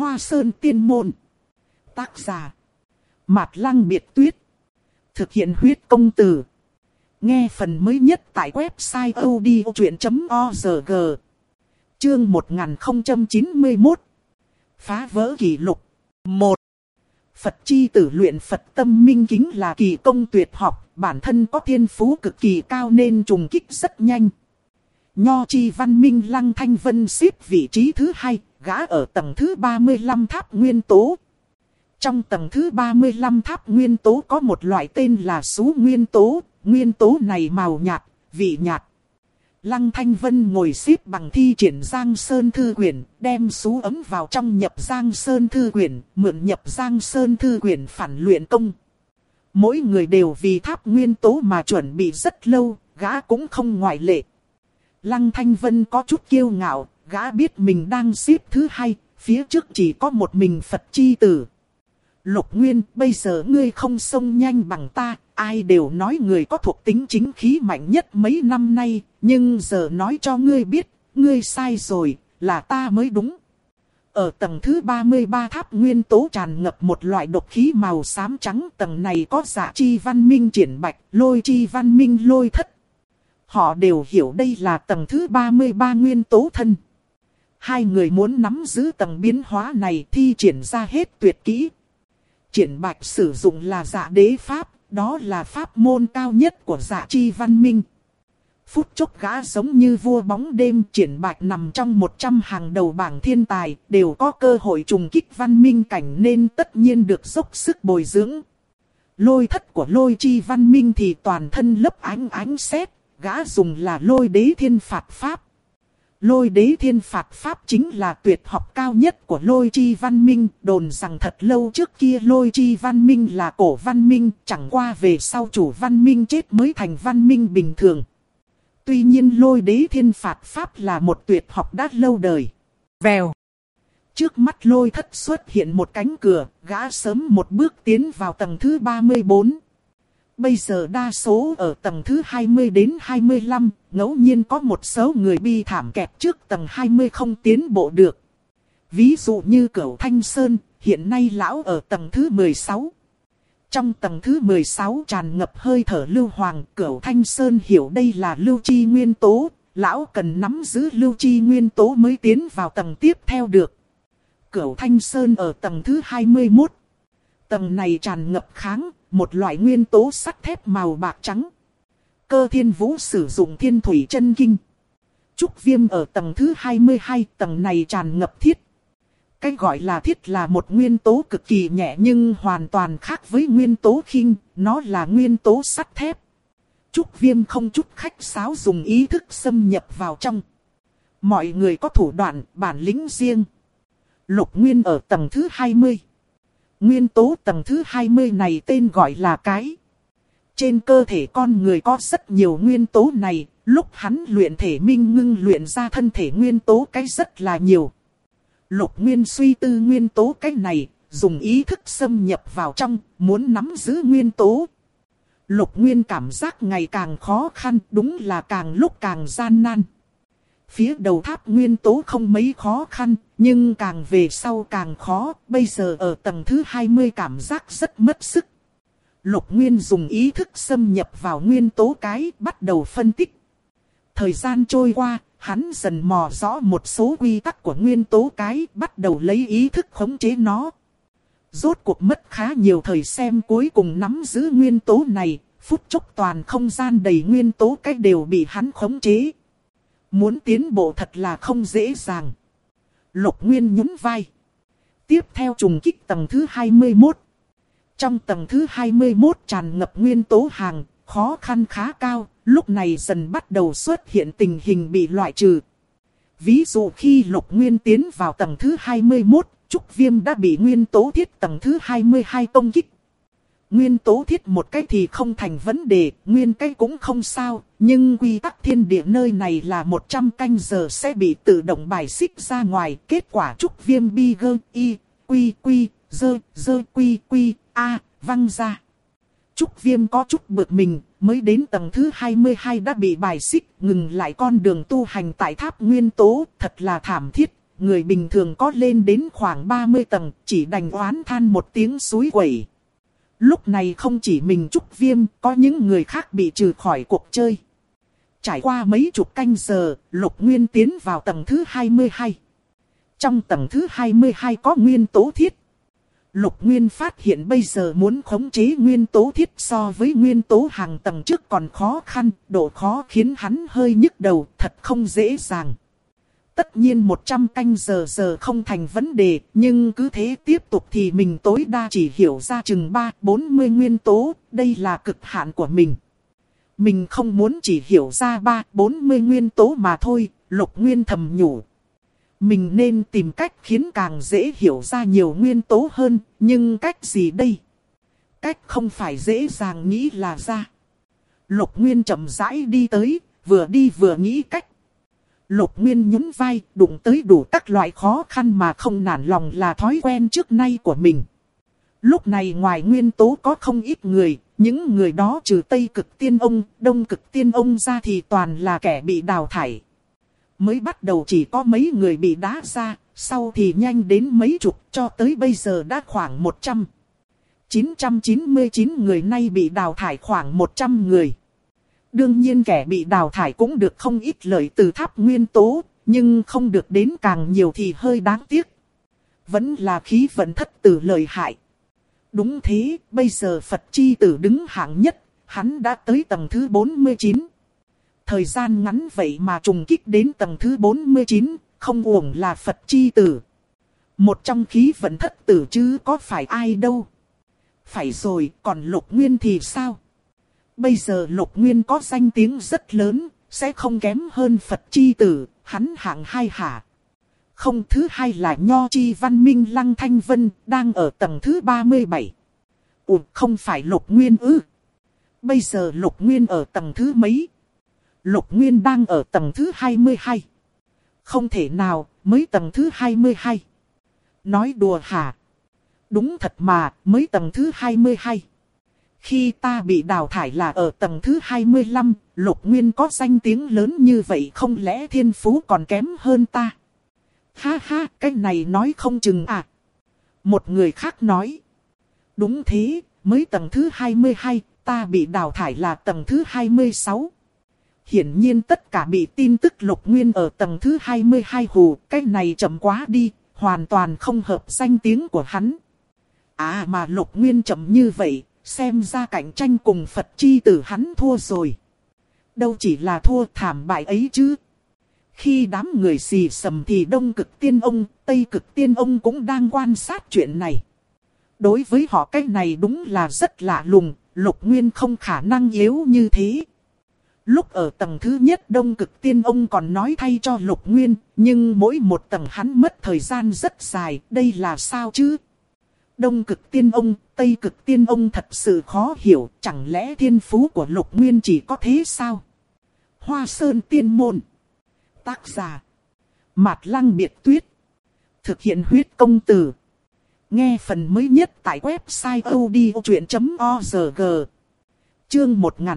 Hoa Sơn Tiên Môn. Tác giả Mạt Lăng Biệt Tuyết. Thực hiện huyết công từ. Nghe phần mới nhất tại website odchuyện.org. Chương 1091. Phá vỡ kỷ lục. 1. Phật chi tử luyện Phật tâm minh kính là kỳ công tuyệt học, bản thân có thiên phú cực kỳ cao nên trùng kích rất nhanh. Nho chi văn minh Lăng Thanh Vân xếp vị trí thứ 2, gã ở tầng thứ 35 tháp nguyên tố. Trong tầng thứ 35 tháp nguyên tố có một loại tên là sú nguyên tố, nguyên tố này màu nhạt, vị nhạt. Lăng Thanh Vân ngồi xếp bằng thi triển Giang Sơn Thư Quyển, đem sú ấm vào trong nhập Giang Sơn Thư Quyển, mượn nhập Giang Sơn Thư Quyển phản luyện công. Mỗi người đều vì tháp nguyên tố mà chuẩn bị rất lâu, gã cũng không ngoại lệ. Lăng Thanh Vân có chút kiêu ngạo, gã biết mình đang xếp thứ 2, phía trước chỉ có một mình Phật chi tử. Lục Nguyên, bây giờ ngươi không xông nhanh bằng ta, ai đều nói người có thuộc tính chính khí mạnh nhất mấy năm nay, nhưng giờ nói cho ngươi biết, ngươi sai rồi, là ta mới đúng. Ở tầng thứ 33 tháp nguyên tố tràn ngập một loại độc khí màu xám trắng, tầng này có Dạ chi văn minh Triển Bạch, Lôi chi văn minh Lôi Thất. Họ đều hiểu đây là tầng thứ 33 nguyên tố thân. Hai người muốn nắm giữ tầng biến hóa này thi triển ra hết tuyệt kỹ. Triển Bạch sử dụng là Dạ đế pháp, đó là pháp môn cao nhất của Dạ chi văn minh. Phút chốc gã giống như vua bóng đêm, Triển Bạch nằm trong 100 hàng đầu bảng thiên tài, đều có cơ hội trùng kích văn minh cảnh nên tất nhiên được dốc sức bồi dưỡng. Lôi Thất của Lôi chi văn minh thì toàn thân lấp ánh sét, gã dùng là Lôi đế thiên phạt pháp. Lôi đế thiên phạt pháp chính là tuyệt học cao nhất của Lôi chi văn minh, đồn rằng thật lâu trước kia Lôi chi văn minh là cổ văn minh, chẳng qua về sau chủ văn minh chết mới thành văn minh bình thường. Tuy nhiên Lôi đế thiên phạt pháp là một tuyệt học đã lâu đời. Vèo. Trước mắt Lôi Thất xuất hiện một cánh cửa, gã sớm một bước tiến vào tầng thứ 34. Bây giờ đa số ở tầng thứ 20 đến 25, ngẫu nhiên có một số người bi thảm kẹt trước tầng 20 không tiến bộ được. Ví dụ như Cửu Thanh Sơn, hiện nay lão ở tầng thứ 16. Trong tầng thứ 16 tràn ngập hơi thở lưu hoàng, Cửu Thanh Sơn hiểu đây là lưu chi nguyên tố, lão cần nắm giữ lưu chi nguyên tố mới tiến vào tầng tiếp theo được. Cửu Thanh Sơn ở tầng thứ 21. Tầng này tràn ngập kháng, một loại nguyên tố sắt thép màu bạc trắng. Cơ Thiên Vũ sử dụng Thiên Thủy Chân Kinh. Trúc Viêm ở tầng thứ 22, tầng này tràn ngập thiết. Cái gọi là thiết là một nguyên tố cực kỳ nhẹ nhưng hoàn toàn khác với nguyên tố khinh, nó là nguyên tố sắt thép. Trúc Viêm không chút khách sáo dùng ý thức xâm nhập vào trong. Mọi người có thủ đoạn, bản lĩnh riêng. Lục Nguyên ở tầng thứ 20. Nguyên tố tầng thứ 20 này tên gọi là cái. Trên cơ thể con người có rất nhiều nguyên tố này, lúc hắn luyện thể minh ngưng luyện ra thân thể nguyên tố cái rất là nhiều. Lục Nguyên suy tư nguyên tố cái này, dùng ý thức xâm nhập vào trong, muốn nắm giữ nguyên tố. Lục Nguyên cảm giác ngày càng khó khăn, đúng là càng lúc càng gian nan. Phía đầu tháp nguyên tố không mấy khó khăn, nhưng càng về sau càng khó, bây giờ ở tầng thứ 20 cảm giác rất mất sức. Lục Nguyên dùng ý thức xâm nhập vào nguyên tố cái, bắt đầu phân tích. Thời gian trôi qua, hắn dần mò rõ một số quy tắc của nguyên tố cái, bắt đầu lấy ý thức khống chế nó. Rốt cuộc mất khá nhiều thời xem cuối cùng nắm giữ nguyên tố này, phút chốc toàn không gian đầy nguyên tố cái đều bị hắn khống chế. Muốn tiến bộ thật là không dễ dàng. Lục Nguyên nhún vai. Tiếp theo trùng kích tầng thứ 21. Trong tầng thứ 21 tràn ngập nguyên tố hàng, khó khăn khá cao, lúc này dần bắt đầu xuất hiện tình hình bị loại trừ. Ví dụ khi Lục Nguyên tiến vào tầng thứ 21, Trúc Viêm đã bị nguyên tố thiết tầng thứ 22 công kích. Nguyên tố thiết một cái thì không thành vấn đề, nguyên cái cũng không sao, nhưng quy tắc thiên địa nơi này là 100 canh giờ sẽ bị tự động bài xích ra ngoài, kết quả Trúc Viêm bi gơ y, quy quy, dơ quy quy, a, văng ra. Trúc Viêm có chút bực mình, mới đến tầng thứ 22 đã bị bài xích, ngừng lại con đường tu hành tại tháp nguyên tố, thật là thảm thiết, người bình thường có lên đến khoảng 30 tầng, chỉ đành oán than một tiếng suối quẩy. Lúc này không chỉ mình Trúc Viêm, có những người khác bị trừ khỏi cuộc chơi. Trải qua mấy chục canh giờ, Lục Nguyên tiến vào tầng thứ 22. Trong tầng thứ 22 có nguyên tố thiết. Lục Nguyên phát hiện bây giờ muốn khống chế nguyên tố thiết so với nguyên tố hàng tầng trước còn khó khăn, độ khó khiến hắn hơi nhức đầu, thật không dễ dàng. Tất nhiên 100 canh giờ không thành vấn đề, nhưng cứ thế tiếp tục thì mình tối đa chỉ hiểu ra chừng 3-40 nguyên tố, đây là cực hạn của mình. Mình không muốn chỉ hiểu ra 3-40 nguyên tố mà thôi, Lục Nguyên thầm nhủ. Mình nên tìm cách khiến càng dễ hiểu ra nhiều nguyên tố hơn, nhưng cách gì đây? Cách không phải dễ dàng nghĩ là ra. Lục Nguyên chậm rãi đi tới, vừa đi vừa nghĩ cách. Lục Nguyên nhún vai, đụng tới đủ các loại khó khăn mà không nản lòng là thói quen trước nay của mình. Lúc này ngoài nguyên tố có không ít người, những người đó trừ Tây Cực Tiên Ông, Đông Cực Tiên Ông ra thì toàn là kẻ bị đào thải. Mới bắt đầu chỉ có mấy người bị đá ra, sau thì nhanh đến mấy chục, cho tới bây giờ đã khoảng 100. 999 người nay bị đào thải khoảng 100 người. Đương nhiên kẻ bị đào thải cũng được không ít lợi từ tháp nguyên tố, nhưng không được đến càng nhiều thì hơi đáng tiếc. Vẫn là khí vận thất tử lợi hại. Đúng thế, bây giờ Phật Chi Tử đứng hạng nhất, hắn đã tới tầng thứ 49. Thời gian ngắn vậy mà trùng kích đến tầng thứ 49, không uổng là Phật Chi Tử. Một trong khí vận thất tử chứ có phải ai đâu. Phải rồi, còn Lục Nguyên thì sao? Bây giờ Lục Nguyên có danh tiếng rất lớn, sẽ không kém hơn Phật Chi Tử, hắn hạng 2 hả? Không, thứ hai là Nho Chi Văn Minh Lăng Thanh Vân, đang ở tầng thứ 37. Ủa, không phải Lục Nguyên ư? Bây giờ Lục Nguyên ở tầng thứ mấy? Lục Nguyên đang ở tầng thứ 22. Không thể nào, mới tầng thứ 22. Nói đùa hả? Đúng thật mà, mới tầng thứ 22. Khi ta bị đào thải là ở tầng thứ 25, Lục Nguyên có danh tiếng lớn như vậy không lẽ thiên phú còn kém hơn ta? Ha ha, cái này nói không chừng à. Một người khác nói. Đúng thế, mới tầng thứ 22, ta bị đào thải là tầng thứ 26. Hiển nhiên tất cả bị tin tức Lục Nguyên ở tầng thứ 22 hù, cái này chậm quá đi, hoàn toàn không hợp danh tiếng của hắn. À mà Lục Nguyên chậm như vậy, xem ra cạnh tranh cùng Phật Chi Tử hắn thua rồi. Đâu chỉ là thua thảm bại ấy chứ. Khi đám người xì xầm thì Đông Cực Tiên Ông, Tây Cực Tiên Ông cũng đang quan sát chuyện này. Đối với họ cái này đúng là rất lạ lùng, Lục Nguyên không khả năng yếu như thế. Lúc ở tầng thứ nhất Đông Cực Tiên Ông còn nói thay cho Lục Nguyên, nhưng mỗi một tầng hắn mất thời gian rất dài, đây là sao chứ? Đông Cực Tiên Ông, Tây Cực Tiên Ông thật sự khó hiểu, chẳng lẽ thiên phú của Lục Nguyên chỉ có thế sao? Hoa Sơn Tiên Môn. Tác giả Mạt Lăng Biệt Tuyết. Thực hiện huyết công từ. Nghe phần mới nhất tại website odchuyện.org. Chương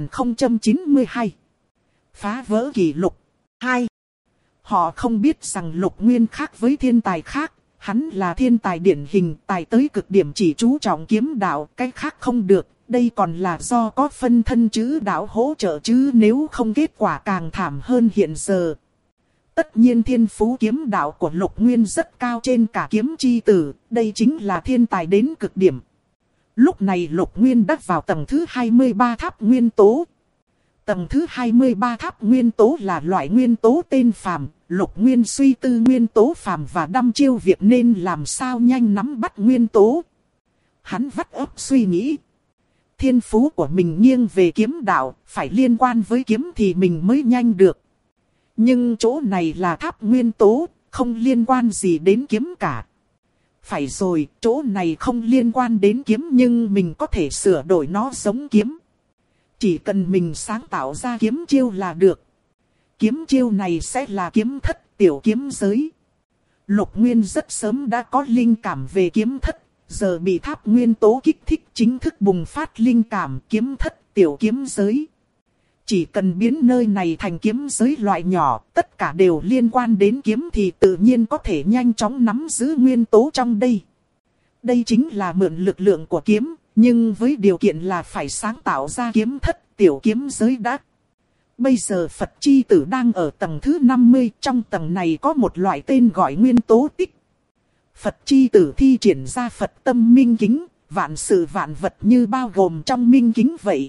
1092. Phá vỡ kỷ lục 2. Họ không biết rằng Lục Nguyên khác với thiên tài khác. Hắn là thiên tài điển hình, tài tới cực điểm chỉ chú trọng kiếm đạo, cái khác không được. Đây còn là do có phân thân chữ đạo hỗ trợ chứ, nếu không kết quả càng thảm hơn hiện giờ. Tất nhiên thiên phú kiếm đạo của Lục Nguyên rất cao trên cả Kiếm Chi Tử, đây chính là thiên tài đến cực điểm. Lúc này Lục Nguyên đã vào tầng thứ 23 tháp nguyên tố. Tầng thứ 23 tháp nguyên tố là loại nguyên tố tên phàm. Lục Nguyên suy tư nguyên tố phàm và đăm chiêu việc nên làm sao nhanh nắm bắt nguyên tố. Hắn vắt óc suy nghĩ. Thiên phú của mình nghiêng về kiếm đạo, phải liên quan với kiếm thì mình mới nhanh được. Nhưng chỗ này là tháp nguyên tố, không liên quan gì đến kiếm cả. Phải rồi, chỗ này không liên quan đến kiếm nhưng mình có thể sửa đổi nó giống kiếm. Chỉ cần mình sáng tạo ra kiếm chiêu là được. Kiếm chiêu này sẽ là kiếm thất, tiểu kiếm giới. Lục Nguyên rất sớm đã có linh cảm về kiếm thất, giờ bị tháp nguyên tố kích thích chính thức bùng phát linh cảm kiếm thất, tiểu kiếm giới. Chỉ cần biến nơi này thành kiếm giới loại nhỏ, tất cả đều liên quan đến kiếm thì tự nhiên có thể nhanh chóng nắm giữ nguyên tố trong đây. Đây chính là mượn lực lượng của kiếm, nhưng với điều kiện là phải sáng tạo ra kiếm thất, tiểu kiếm giới đã. Bây giờ Phật chi tử đang ở tầng thứ 50, trong tầng này có một loại tên gọi nguyên tố tích. Phật chi tử thi triển ra Phật tâm minh kính, vạn sự vạn vật như bao gồm trong minh kính vậy.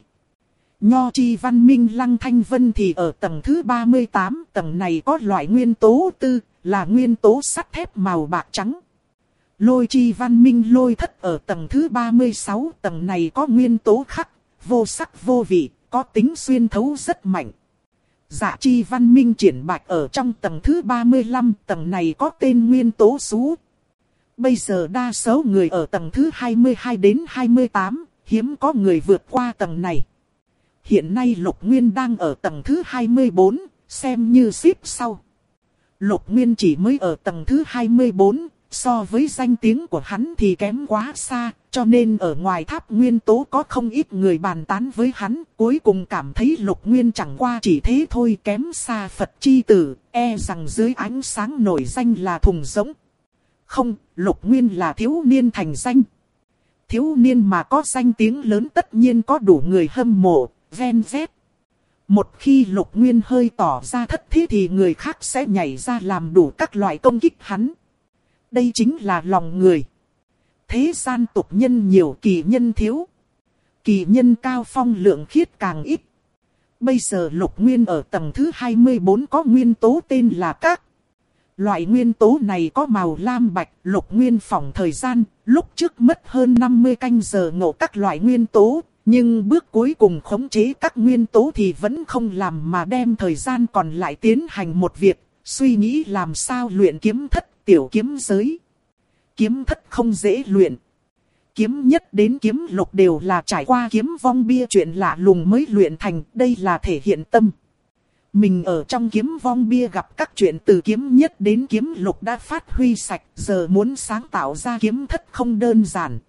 Nho chi văn minh lăng thanh vân thì ở tầng thứ 38, tầng này có loại nguyên tố tư, là nguyên tố sắt thép màu bạc trắng. Lôi chi văn minh lôi thất ở tầng thứ 36, tầng này có nguyên tố khắc, vô sắc vô vị, có tính xuyên thấu rất mạnh. Dạ chi văn minh triển bạch ở trong tầng thứ 35, tầng này có tên nguyên tố xú. Bây giờ đa số người ở tầng thứ 22 đến 28, hiếm có người vượt qua tầng này. Hiện nay Lục Nguyên đang ở tầng thứ 24, xem như xếp sau. Lục Nguyên chỉ mới ở tầng thứ 24, so với danh tiếng của hắn thì kém quá xa, cho nên ở ngoài tháp nguyên tố có không ít người bàn tán với hắn, cuối cùng cảm thấy Lục Nguyên chẳng qua chỉ thế thôi, kém xa Phật chi tử, e rằng dưới ánh sáng nổi danh là thùng rỗng. Không, Lục Nguyên là thiếu niên thành danh. Thiếu niên mà có danh tiếng lớn tất nhiên có đủ người hâm mộ, ven vét. Một khi Lục Nguyên hơi tỏ ra thất thế thì người khác sẽ nhảy ra làm đủ các loại công kích hắn. Đây chính là lòng người. Thế gian tục nhân nhiều kỳ nhân thiếu. Kỳ nhân cao phong lượng khiết càng ít. Bây giờ Lục Nguyên ở tầng thứ 24 có nguyên tố tên là các. Loại nguyên tố này có màu lam bạch. Lục Nguyên phỏng thời gian, lúc trước mất hơn 50 canh giờ ngộ các loại nguyên tố. Nhưng bước cuối cùng khống chế các nguyên tố thì vẫn không làm mà đem thời gian còn lại tiến hành một việc. Suy nghĩ làm sao luyện kiếm thất, tiểu kiếm giới. Kiếm thất không dễ luyện. Kiếm nhất đến kiếm lục đều là trải qua kiếm vong bia chuyện lạ lùng mới luyện thành. Đây là thể hiện tâm. Mình ở trong kiếm vong bia gặp các chuyện từ kiếm nhất đến kiếm lục đã phát huy sạch. Giờ muốn sáng tạo ra kiếm thất không đơn giản.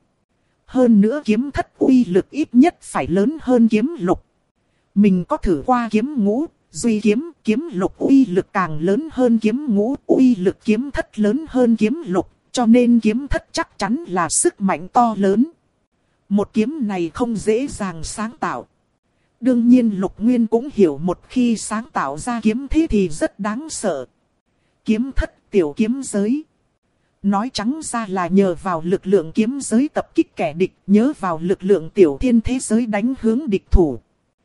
Hơn nữa kiếm thất uy lực ít nhất phải lớn hơn kiếm lục. Mình có thử qua kiếm ngũ, duy kiếm, kiếm lục uy lực càng lớn hơn kiếm ngũ, uy lực kiếm thất lớn hơn kiếm lục, cho nên kiếm thất chắc chắn là sức mạnh to lớn. Một kiếm này không dễ dàng sáng tạo. Đương nhiên Lục Nguyên cũng hiểu một khi sáng tạo ra kiếm thế thì rất đáng sợ. Kiếm thất tiểu kiếm giới. Nói trắng ra là nhờ vào lực lượng kiếm giới tập kích kẻ địch, nhớ vào lực lượng tiểu thiên thế giới đánh hướng địch thủ.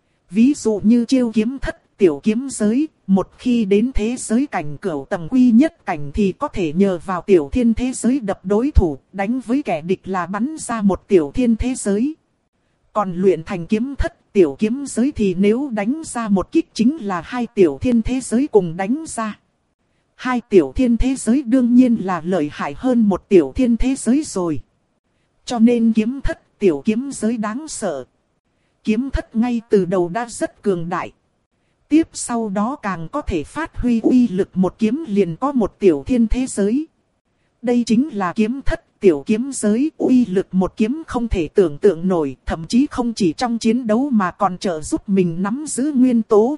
Ví dụ như chiêu kiếm thất, tiểu kiếm giới, một khi đến thế giới cảnh cửu tầng quy nhất cảnh thì có thể nhờ vào tiểu thiên thế giới đập đối thủ, đánh với kẻ địch là bắn ra một tiểu thiên thế giới. Còn luyện thành kiếm thất, tiểu kiếm giới thì nếu đánh ra một kích chính là hai tiểu thiên thế giới cùng đánh ra. Hai tiểu thiên thế giới đương nhiên là lợi hại hơn một tiểu thiên thế giới rồi. Cho nên kiếm thất tiểu kiếm giới đáng sợ. Kiếm thất ngay từ đầu đã rất cường đại. Tiếp sau đó càng có thể phát huy uy lực một kiếm liền có một tiểu thiên thế giới. Đây chính là kiếm thất tiểu kiếm giới, uy lực một kiếm không thể tưởng tượng nổi, thậm chí không chỉ trong chiến đấu mà còn trợ giúp mình nắm giữ nguyên tố.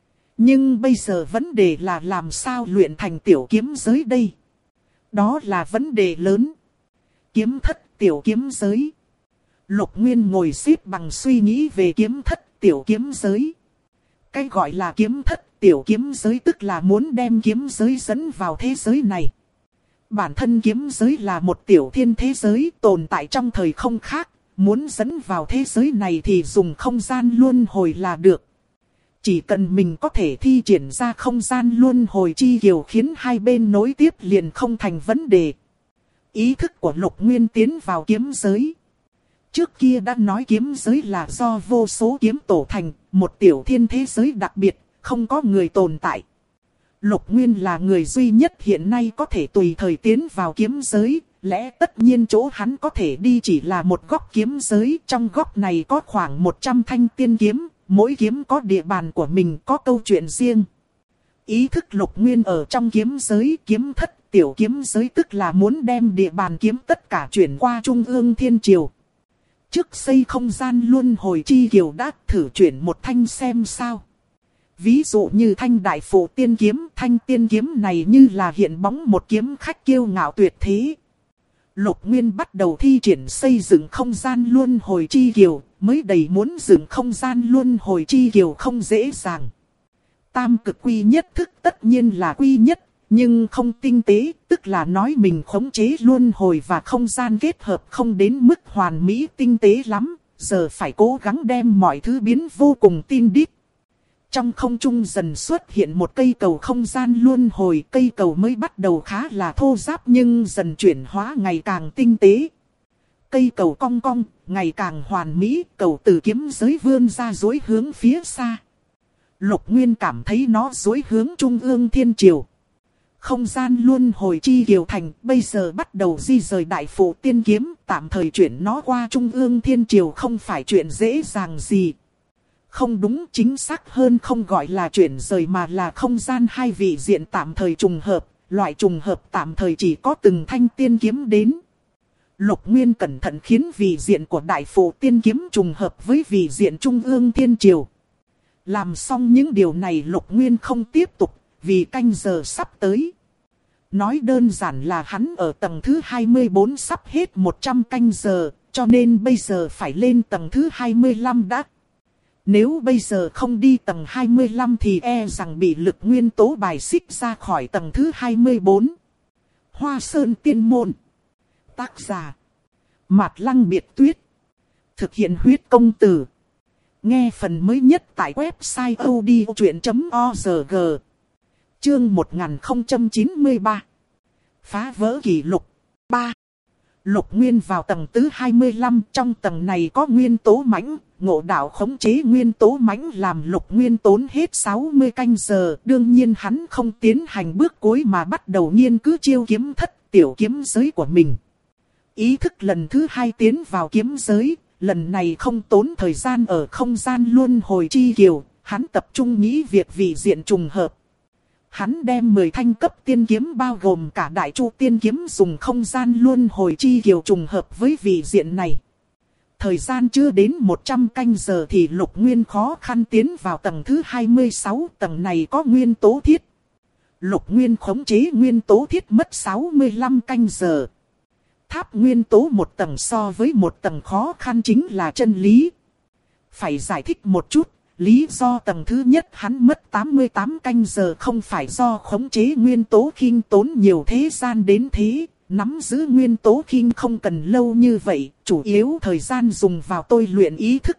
Nhưng bây giờ vấn đề là làm sao luyện thành tiểu kiếm giới đây? Đó là vấn đề lớn. Kiếm thất tiểu kiếm giới. Lục Nguyên ngồi xếp bằng suy nghĩ về kiếm thất tiểu kiếm giới. Cái gọi là kiếm thất tiểu kiếm giới tức là muốn đem kiếm giới dẫn vào thế giới này. Bản thân kiếm giới là một tiểu thiên thế giới tồn tại trong thời không khác. Muốn dẫn vào thế giới này thì dùng không gian luân hồi là được. Chỉ cần mình có thể thi triển ra không gian luân hồi chi kiều khiến hai bên nối tiếp liền không thành vấn đề. Ý thức của Lục Nguyên tiến vào kiếm giới. Trước kia đã nói kiếm giới là do vô số kiếm tổ thành, một tiểu thiên thế giới đặc biệt, không có người tồn tại. Lục Nguyên là người duy nhất hiện nay có thể tùy thời tiến vào kiếm giới, lẽ tất nhiên chỗ hắn có thể đi chỉ là một góc kiếm giới, trong góc này có khoảng 100 thanh tiên kiếm. Mỗi kiếm có địa bàn của mình, có câu chuyện riêng. Ý thức Lục Nguyên ở trong kiếm giới, kiếm thất tiểu kiếm giới tức là muốn đem địa bàn kiếm tất cả chuyển qua Trung ương Thiên Triều. Trước xây không gian luân hồi chi kiều đã thử chuyển một thanh xem sao. Ví dụ như thanh đại phổ tiên kiếm, thanh tiên kiếm này như là hiện bóng một kiếm khách kiêu ngạo tuyệt thế. Lục Nguyên bắt đầu thi triển xây dựng không gian luân hồi chi kiều, mới đầy muốn dựng không gian luân hồi chi kiều không dễ dàng. Tam cực quy nhất thức tất nhiên là quy nhất, nhưng không tinh tế, tức là nói mình khống chế luân hồi và không gian kết hợp không đến mức hoàn mỹ tinh tế lắm, giờ phải cố gắng đem mọi thứ biến vô cùng tin đít. Trong không trung dần xuất hiện một cây cầu không gian luân hồi, cây cầu mới bắt đầu khá là thô ráp nhưng dần chuyển hóa ngày càng tinh tế. Cây cầu cong cong, ngày càng hoàn mỹ, cầu từ kiếm giới vươn ra dối hướng phía xa. Lục Nguyên cảm thấy nó dối hướng trung ương thiên triều. Không gian luân hồi chi kiều thành bây giờ bắt đầu di rời đại phổ tiên kiếm, tạm thời chuyển nó qua trung ương thiên triều không phải chuyện dễ dàng gì. Không đúng, chính xác hơn không gọi là chuyển rời mà là không gian hai vị diện tạm thời trùng hợp, loại trùng hợp tạm thời chỉ có từng thanh tiên kiếm đến. Lục Nguyên cẩn thận khiến vị diện của đại phổ tiên kiếm trùng hợp với vị diện trung ương thiên triều. Làm xong những điều này Lục Nguyên không tiếp tục, vì canh giờ sắp tới. Nói đơn giản là hắn ở tầng thứ 24 sắp hết 100 canh giờ, cho nên bây giờ phải lên tầng thứ 25 đã. Nếu bây giờ không đi tầng 25 thì e rằng bị lực nguyên tố bài xích ra khỏi tầng thứ 24. Hoa Sơn Tiên Môn. Tác giả Mạt Lăng Biệt Tuyết. Thực hiện huyết công từ. Nghe phần mới nhất tại website odchuyện.org. Chương 1093. Phá vỡ kỷ lục 3. Lục Nguyên vào tầng thứ 25, trong tầng này có nguyên tố mãnh, ngộ đạo khống chế nguyên tố mãnh làm Lục Nguyên tốn hết 60 canh giờ. Đương nhiên hắn không tiến hành bước cuối mà bắt đầu nghiên cứu chiêu kiếm thất tiểu kiếm giới của mình. Ý thức lần thứ 2 tiến vào kiếm giới, lần này không tốn thời gian ở không gian luân hồi chi kiều, hắn tập trung nghĩ việc vị diện trùng hợp. Hắn đem 10 thanh cấp tiên kiếm bao gồm cả đại chu tiên kiếm dùng không gian luân hồi chi kiều trùng hợp với vị diện này. Thời gian chưa đến 100 canh giờ thì Lục Nguyên khó khăn tiến vào tầng thứ 26, tầng này có nguyên tố thiết. Lục Nguyên khống chế nguyên tố thiết mất 65 canh giờ. Tháp nguyên tố một tầng so với một tầng khó khăn chính là chân lý. Phải giải thích một chút, lý do tầng thứ nhất hắn mất 88 canh giờ không phải do khống chế nguyên tố khinh tốn nhiều thế gian đến thế. Nắm giữ nguyên tố khinh không cần lâu như vậy, chủ yếu thời gian dùng vào tôi luyện ý thức.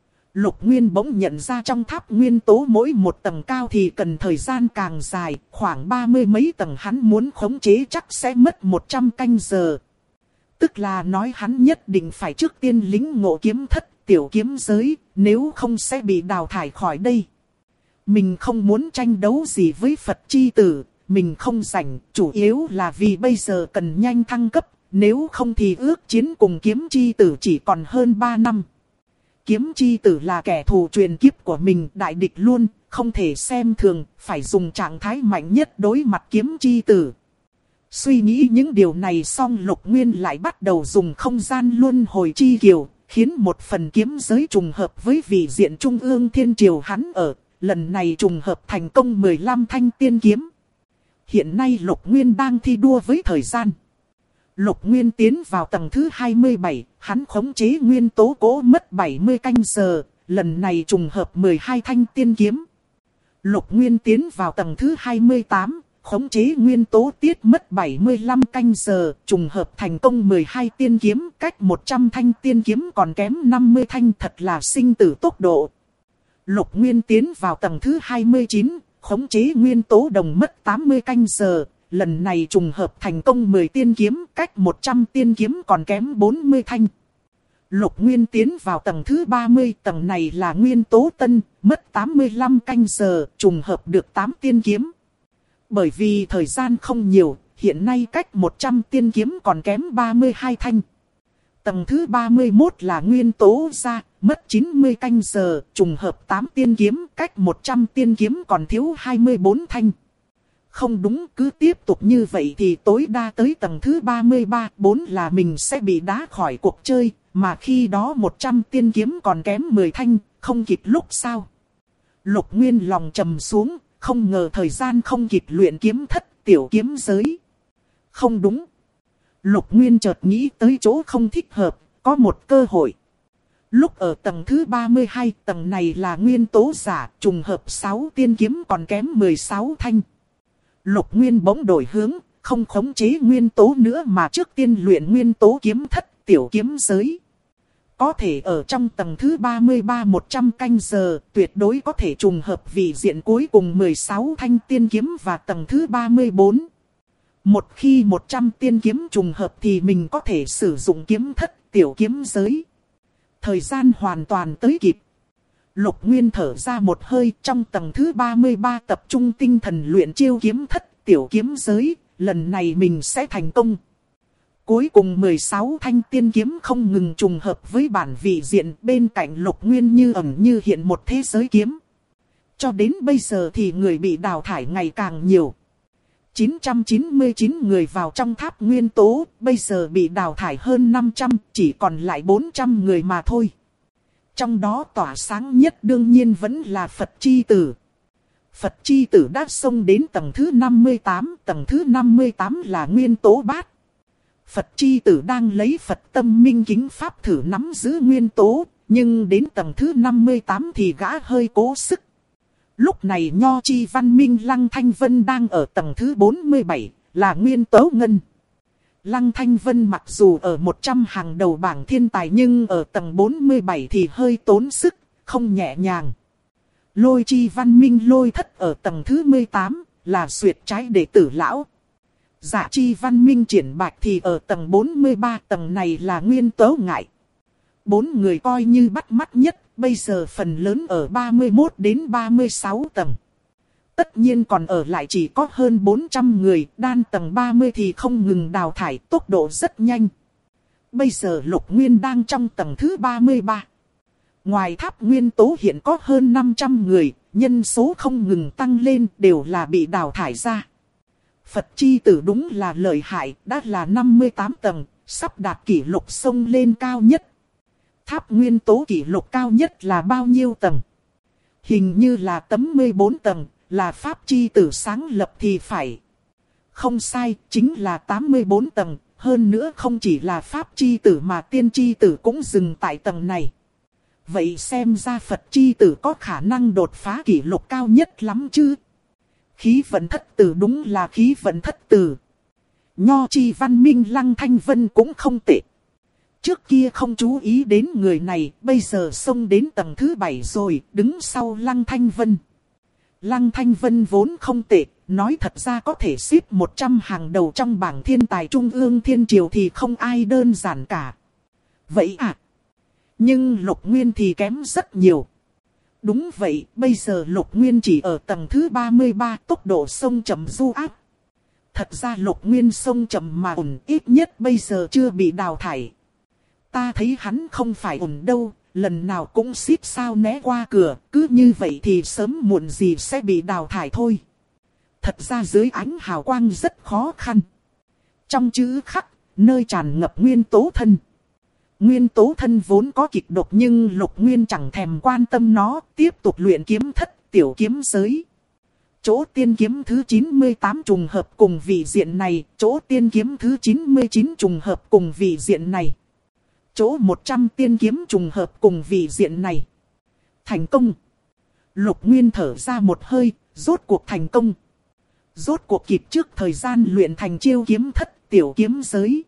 Lục Nguyên bỗng nhận ra trong tháp nguyên tố mỗi một tầng cao thì cần thời gian càng dài, khoảng 30 mấy tầng hắn muốn khống chế chắc sẽ mất 100 canh giờ. Tức là nói hắn nhất định phải trước tiên lĩnh ngộ kiếm thất tiểu kiếm giới, nếu không sẽ bị đào thải khỏi đây. Mình không muốn tranh đấu gì với Phật chi tử, mình không rảnh, chủ yếu là vì bây giờ cần nhanh thăng cấp, nếu không thì ước chiến cùng kiếm chi tử chỉ còn hơn 3 năm. Kiếm chi tử là kẻ thù truyền kiếp của mình, đại địch luôn, không thể xem thường, phải dùng trạng thái mạnh nhất đối mặt kiếm chi tử. Suy nghĩ những điều này xong Lục Nguyên lại bắt đầu dùng không gian luân hồi chi kiều, khiến một phần kiếm giới trùng hợp với vị diện trung ương thiên triều hắn ở, lần này trùng hợp thành công 15 thanh tiên kiếm. Hiện nay Lục Nguyên đang thi đua với thời gian. Lục Nguyên tiến vào tầng thứ 27, hắn khống chế nguyên tố cố mất 70 canh giờ, lần này trùng hợp 12 thanh tiên kiếm. Lục Nguyên tiến vào tầng thứ 28, khống chế nguyên tố tiết mất 75 canh giờ, trùng hợp thành công 12 tiên kiếm, cách 100 thanh tiên kiếm còn kém 50 thanh, thật là sinh tử tốc độ. Lục Nguyên tiến vào tầng thứ 29, khống chế nguyên tố đồng mất 80 canh giờ, lần này trùng hợp thành công 10 tiên kiếm, cách 100 tiên kiếm còn kém 40 thanh. Lục Nguyên tiến vào tầng thứ 30, tầng này là nguyên tố tân, mất 85 canh giờ, trùng hợp được 8 tiên kiếm. Bởi vì thời gian không nhiều, hiện nay cách 100 tiên kiếm còn kém 32 thanh. Tầng thứ 31 là nguyên tố gia, mất 90 canh giờ, trùng hợp 8 tiên kiếm, cách 100 tiên kiếm còn thiếu 24 thanh. Không đúng, cứ tiếp tục như vậy thì tối đa tới tầng thứ 33, 4 là mình sẽ bị đá khỏi cuộc chơi, mà khi đó 100 tiên kiếm còn kém 10 thanh, không kịp lúc sao. Lục Nguyên lòng trầm xuống, không ngờ thời gian không kịp luyện kiếm thất tiểu kiếm giới. Không đúng. Lục Nguyên chợt nghĩ tới chỗ không thích hợp, có một cơ hội. Lúc ở tầng thứ 32, tầng này là nguyên tố giả, trùng hợp 6 tiên kiếm còn kém 16 thanh. Lục Nguyên bỗng đổi hướng, không khống chế nguyên tố nữa mà trước tiên luyện nguyên tố kiếm thất tiểu kiếm giới. Có thể ở trong tầng thứ 33 100 canh giờ, tuyệt đối có thể trùng hợp vị diện cuối cùng 16 thanh tiên kiếm và tầng thứ 34. Một khi 100 tiên kiếm trùng hợp thì mình có thể sử dụng kiếm thất tiểu kiếm giới. Thời gian hoàn toàn tới kịp. Lục Nguyên thở ra một hơi, trong tầng thứ 33 tập trung tinh thần luyện chiêu kiếm thất tiểu kiếm giới, lần này mình sẽ thành công. Cuối cùng 16 thanh tiên kiếm không ngừng trùng hợp với bản vị diện, bên cạnh Lục Nguyên như ẩn như hiện một thế giới kiếm. Cho đến bây giờ thì người bị đào thải ngày càng nhiều. 999 người vào trong tháp nguyên tố, bây giờ bị đào thải hơn 500, chỉ còn lại 400 người mà thôi. Trong đó tỏa sáng nhất đương nhiên vẫn là Phật Chi Tử. Phật Chi Tử đã xông đến tầng thứ 58, tầng thứ 58 là nguyên tố bát. Phật Chi Tử đang lấy Phật tâm minh kính pháp thử nắm giữ nguyên tố, nhưng đến tầng thứ 58 thì gã hơi cố sức. Lúc này Nho Chi Văn Minh Lăng Thanh Vân đang ở tầng thứ 47, là nguyên tố ngân. Lăng Thanh Vân mặc dù ở 100 hàng đầu bảng thiên tài nhưng ở tầng 47 thì hơi tốn sức, không nhẹ nhàng. Lôi Chi Văn Minh Lôi Thất ở tầng thứ 18, là xuyệt trái đệ tử lão. Dạ Chi Văn Minh Triển Bạch thì ở tầng 43, tầng này là nguyên tố ngại. 4 người coi như bắt mắt nhất, bây giờ phần lớn ở 31 đến 36 tầng. Tất nhiên còn ở lại chỉ có hơn 400 người, đan tầng 30 thì không ngừng đào thải, tốc độ rất nhanh. Bây giờ Lục Nguyên đang trong tầng thứ 33. Ngoài tháp nguyên tố hiện có hơn 500 người, nhân số không ngừng tăng lên đều là bị đào thải ra. Phật Chi Tử đúng là lợi hại, đã là 58 tầng, sắp đạt kỷ lục xông lên cao nhất. Tháp nguyên tố kỷ lục cao nhất là bao nhiêu tầng? Hình như là 84 tầng, là Pháp Chi Tử sáng lập thì phải. Không sai, chính là 84 tầng, hơn nữa không chỉ là Pháp Chi Tử mà Tiên Chi Tử cũng dừng tại tầng này. Vậy xem ra Phật Chi Tử có khả năng đột phá kỷ lục cao nhất lắm chứ? Khí vận thất tử đúng là khí vận thất tử. Nho Chi Văn Minh Lăng Thanh Vân cũng không tệ. Trước kia không chú ý đến người này, bây giờ xông đến tầng thứ 7 rồi, đứng sau Lăng Thanh Vân. Lăng Thanh Vân vốn không tệ, nói thật ra có thể xếp 100 hàng đầu trong bảng thiên tài trung ương thiên triều thì không ai đơn giản cả. Vậy à? Nhưng Lục Nguyên thì kém rất nhiều. Đúng vậy, bây giờ Lục Nguyên chỉ ở tầng thứ 33, tốc độ xông chậm du áp. Thật ra Lục Nguyên xông chậm mà ổn, ít nhất bây giờ chưa bị đào thải. Ta thấy hắn không phải ổn đâu, lần nào cũng xít sao né qua cửa, cứ như vậy thì sớm muộn gì sẽ bị đào thải thôi. Thật ra dưới ánh hào quang rất khó khăn. Trong chữ khắc, nơi tràn ngập nguyên tố thân. Nguyên tố thân vốn có kịch độc nhưng Lục Nguyên chẳng thèm quan tâm nó, tiếp tục luyện kiếm thất tiểu kiếm giới. Chỗ tiên kiếm thứ 98 trùng hợp cùng vị diện này, chỗ tiên kiếm thứ 99 trùng hợp cùng vị diện này. Chỗ 100 tiên kiếm trùng hợp cùng vị diện này. Thành công. Lục Nguyên thở ra một hơi, rốt cuộc thành công. Rốt cuộc kịp trước thời gian luyện thành chiêu kiếm thất tiểu kiếm giới.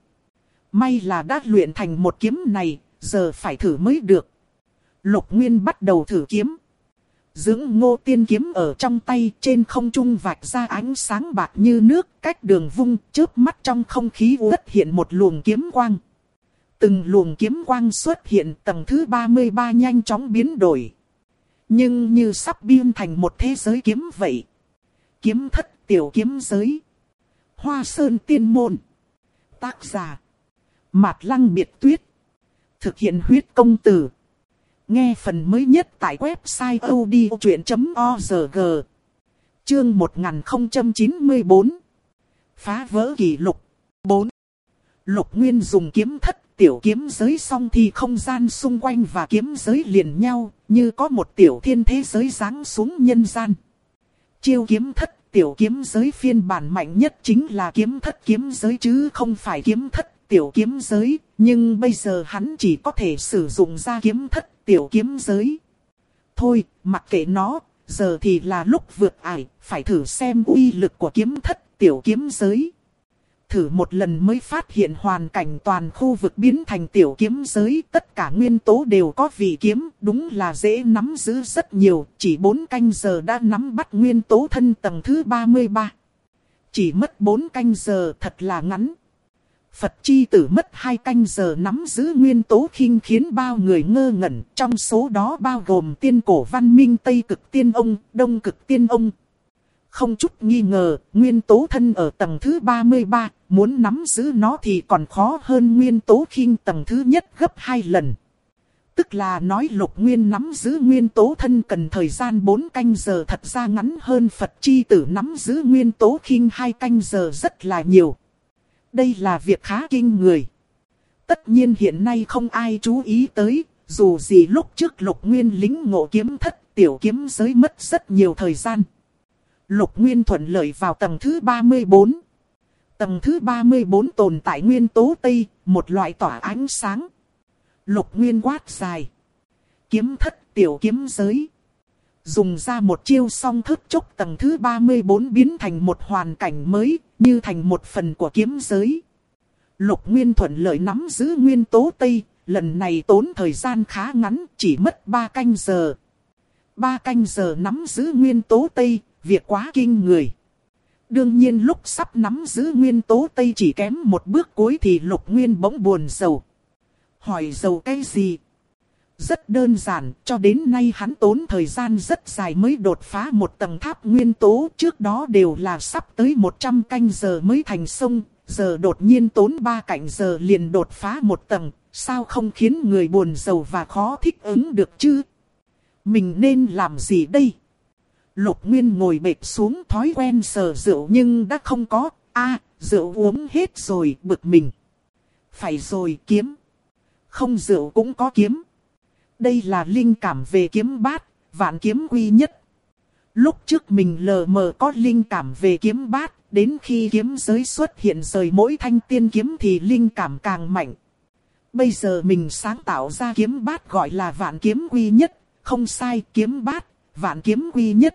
May là đã luyện thành một kiếm này, giờ phải thử mới được. Lục Nguyên bắt đầu thử kiếm. Dưỡng ngô tiên kiếm ở trong tay, trên không trung vạch ra ánh sáng bạc như nước, cách đường vung, chớp mắt trong không khí xuất hiện một luồng kiếm quang. Từng luồng kiếm quang xuất hiện, tầng thứ 33 nhanh chóng biến đổi. Nhưng như sắp biên thành một thế giới kiếm vậy. Kiếm thất tiểu kiếm giới. Hoa Sơn Tiên Môn. Tác giả Mạt Lăng Biệt Tuyết. Thực hiện huyết công từ. Nghe phần mới nhất tại website odchuyện.org. Chương 1094. Phá vỡ kỷ lục. 4. Lục Nguyên dùng kiếm thất tiểu kiếm giới xong thì không gian xung quanh và kiếm giới liền nhau, như có một tiểu thiên thế giới giáng xuống nhân gian. Chiêu kiếm thất, tiểu kiếm giới phiên bản mạnh nhất chính là kiếm thất kiếm giới chứ không phải kiếm thất tiểu kiếm giới, nhưng bây giờ hắn chỉ có thể sử dụng ra kiếm thất tiểu kiếm giới. Thôi, mặc kệ nó, giờ thì là lúc vượt ải, phải thử xem uy lực của kiếm thất tiểu kiếm giới. Thử một lần mới phát hiện hoàn cảnh toàn khu vực biến thành tiểu kiếm giới, tất cả nguyên tố đều có vị kiếm, đúng là dễ nắm giữ rất nhiều, chỉ 4 canh giờ đã nắm bắt nguyên tố thân tầng thứ 33. Chỉ mất 4 canh giờ thật là ngắn. Phật chi tử mất 2 canh giờ nắm giữ nguyên tố khinh khiến bao người ngơ ngẩn, trong số đó bao gồm tiên cổ văn minh Tây Cực Tiên Ông, Đông Cực Tiên Ông. Không chút nghi ngờ, nguyên tố thân ở tầng thứ 33, muốn nắm giữ nó thì còn khó hơn nguyên tố khinh tầng thứ nhất gấp 2 lần. Tức là nói Lục Nguyên nắm giữ nguyên tố thân cần thời gian 4 canh giờ thật ra ngắn hơn Phật chi tử nắm giữ nguyên tố khinh 2 canh giờ rất là nhiều. Đây là việc khá kinh người. Tất nhiên hiện nay không ai chú ý tới, dù gì lúc trước Lục Nguyên lĩnh ngộ kiếm thất tiểu kiếm giới mất rất nhiều thời gian. Lục Nguyên thuận lợi vào tầng thứ 34. Tầng thứ 34 tồn tại nguyên tố Tây, một loại tỏa ánh sáng. Lục Nguyên quát dài. Kiếm thất tiểu kiếm giới. Dùng ra một chiêu song thức chốc tầng thứ 34 biến thành một hoàn cảnh mới, như thành một phần của kiếm giới. Lục Nguyên thuận lợi nắm giữ nguyên tố Tây, lần này tốn thời gian khá ngắn, chỉ mất 3 canh giờ. 3 canh giờ nắm giữ nguyên tố Tây, việc quá kinh người. Đương nhiên lúc sắp nắm giữ nguyên tố Tây chỉ kém một bước cuối thì Lục Nguyên bỗng buồn rầu. Hỏi rầu cái gì? Rất đơn giản, cho đến nay hắn tốn thời gian rất dài mới đột phá một tầng tháp nguyên tố. Trước đó đều là sắp tới 100 canh giờ mới thành sông, giờ đột nhiên tốn 3 canh giờ liền đột phá một tầng. Sao không khiến người buồn rầu và khó thích ứng được chứ? Mình nên làm gì đây? Lục Nguyên ngồi bệt xuống thói quen sờ rượu nhưng đã không có. Rượu uống hết rồi, bực mình. Phải rồi, kiếm. Không rượu cũng có kiếm. Đây là linh cảm về kiếm bát, vạn kiếm quy nhất. Lúc trước mình lờ mờ có linh cảm về kiếm bát, đến khi kiếm giới xuất hiện rời mỗi thanh tiên kiếm thì linh cảm càng mạnh. Bây giờ mình sáng tạo ra kiếm bát gọi là vạn kiếm quy nhất, không sai, kiếm bát, vạn kiếm quy nhất.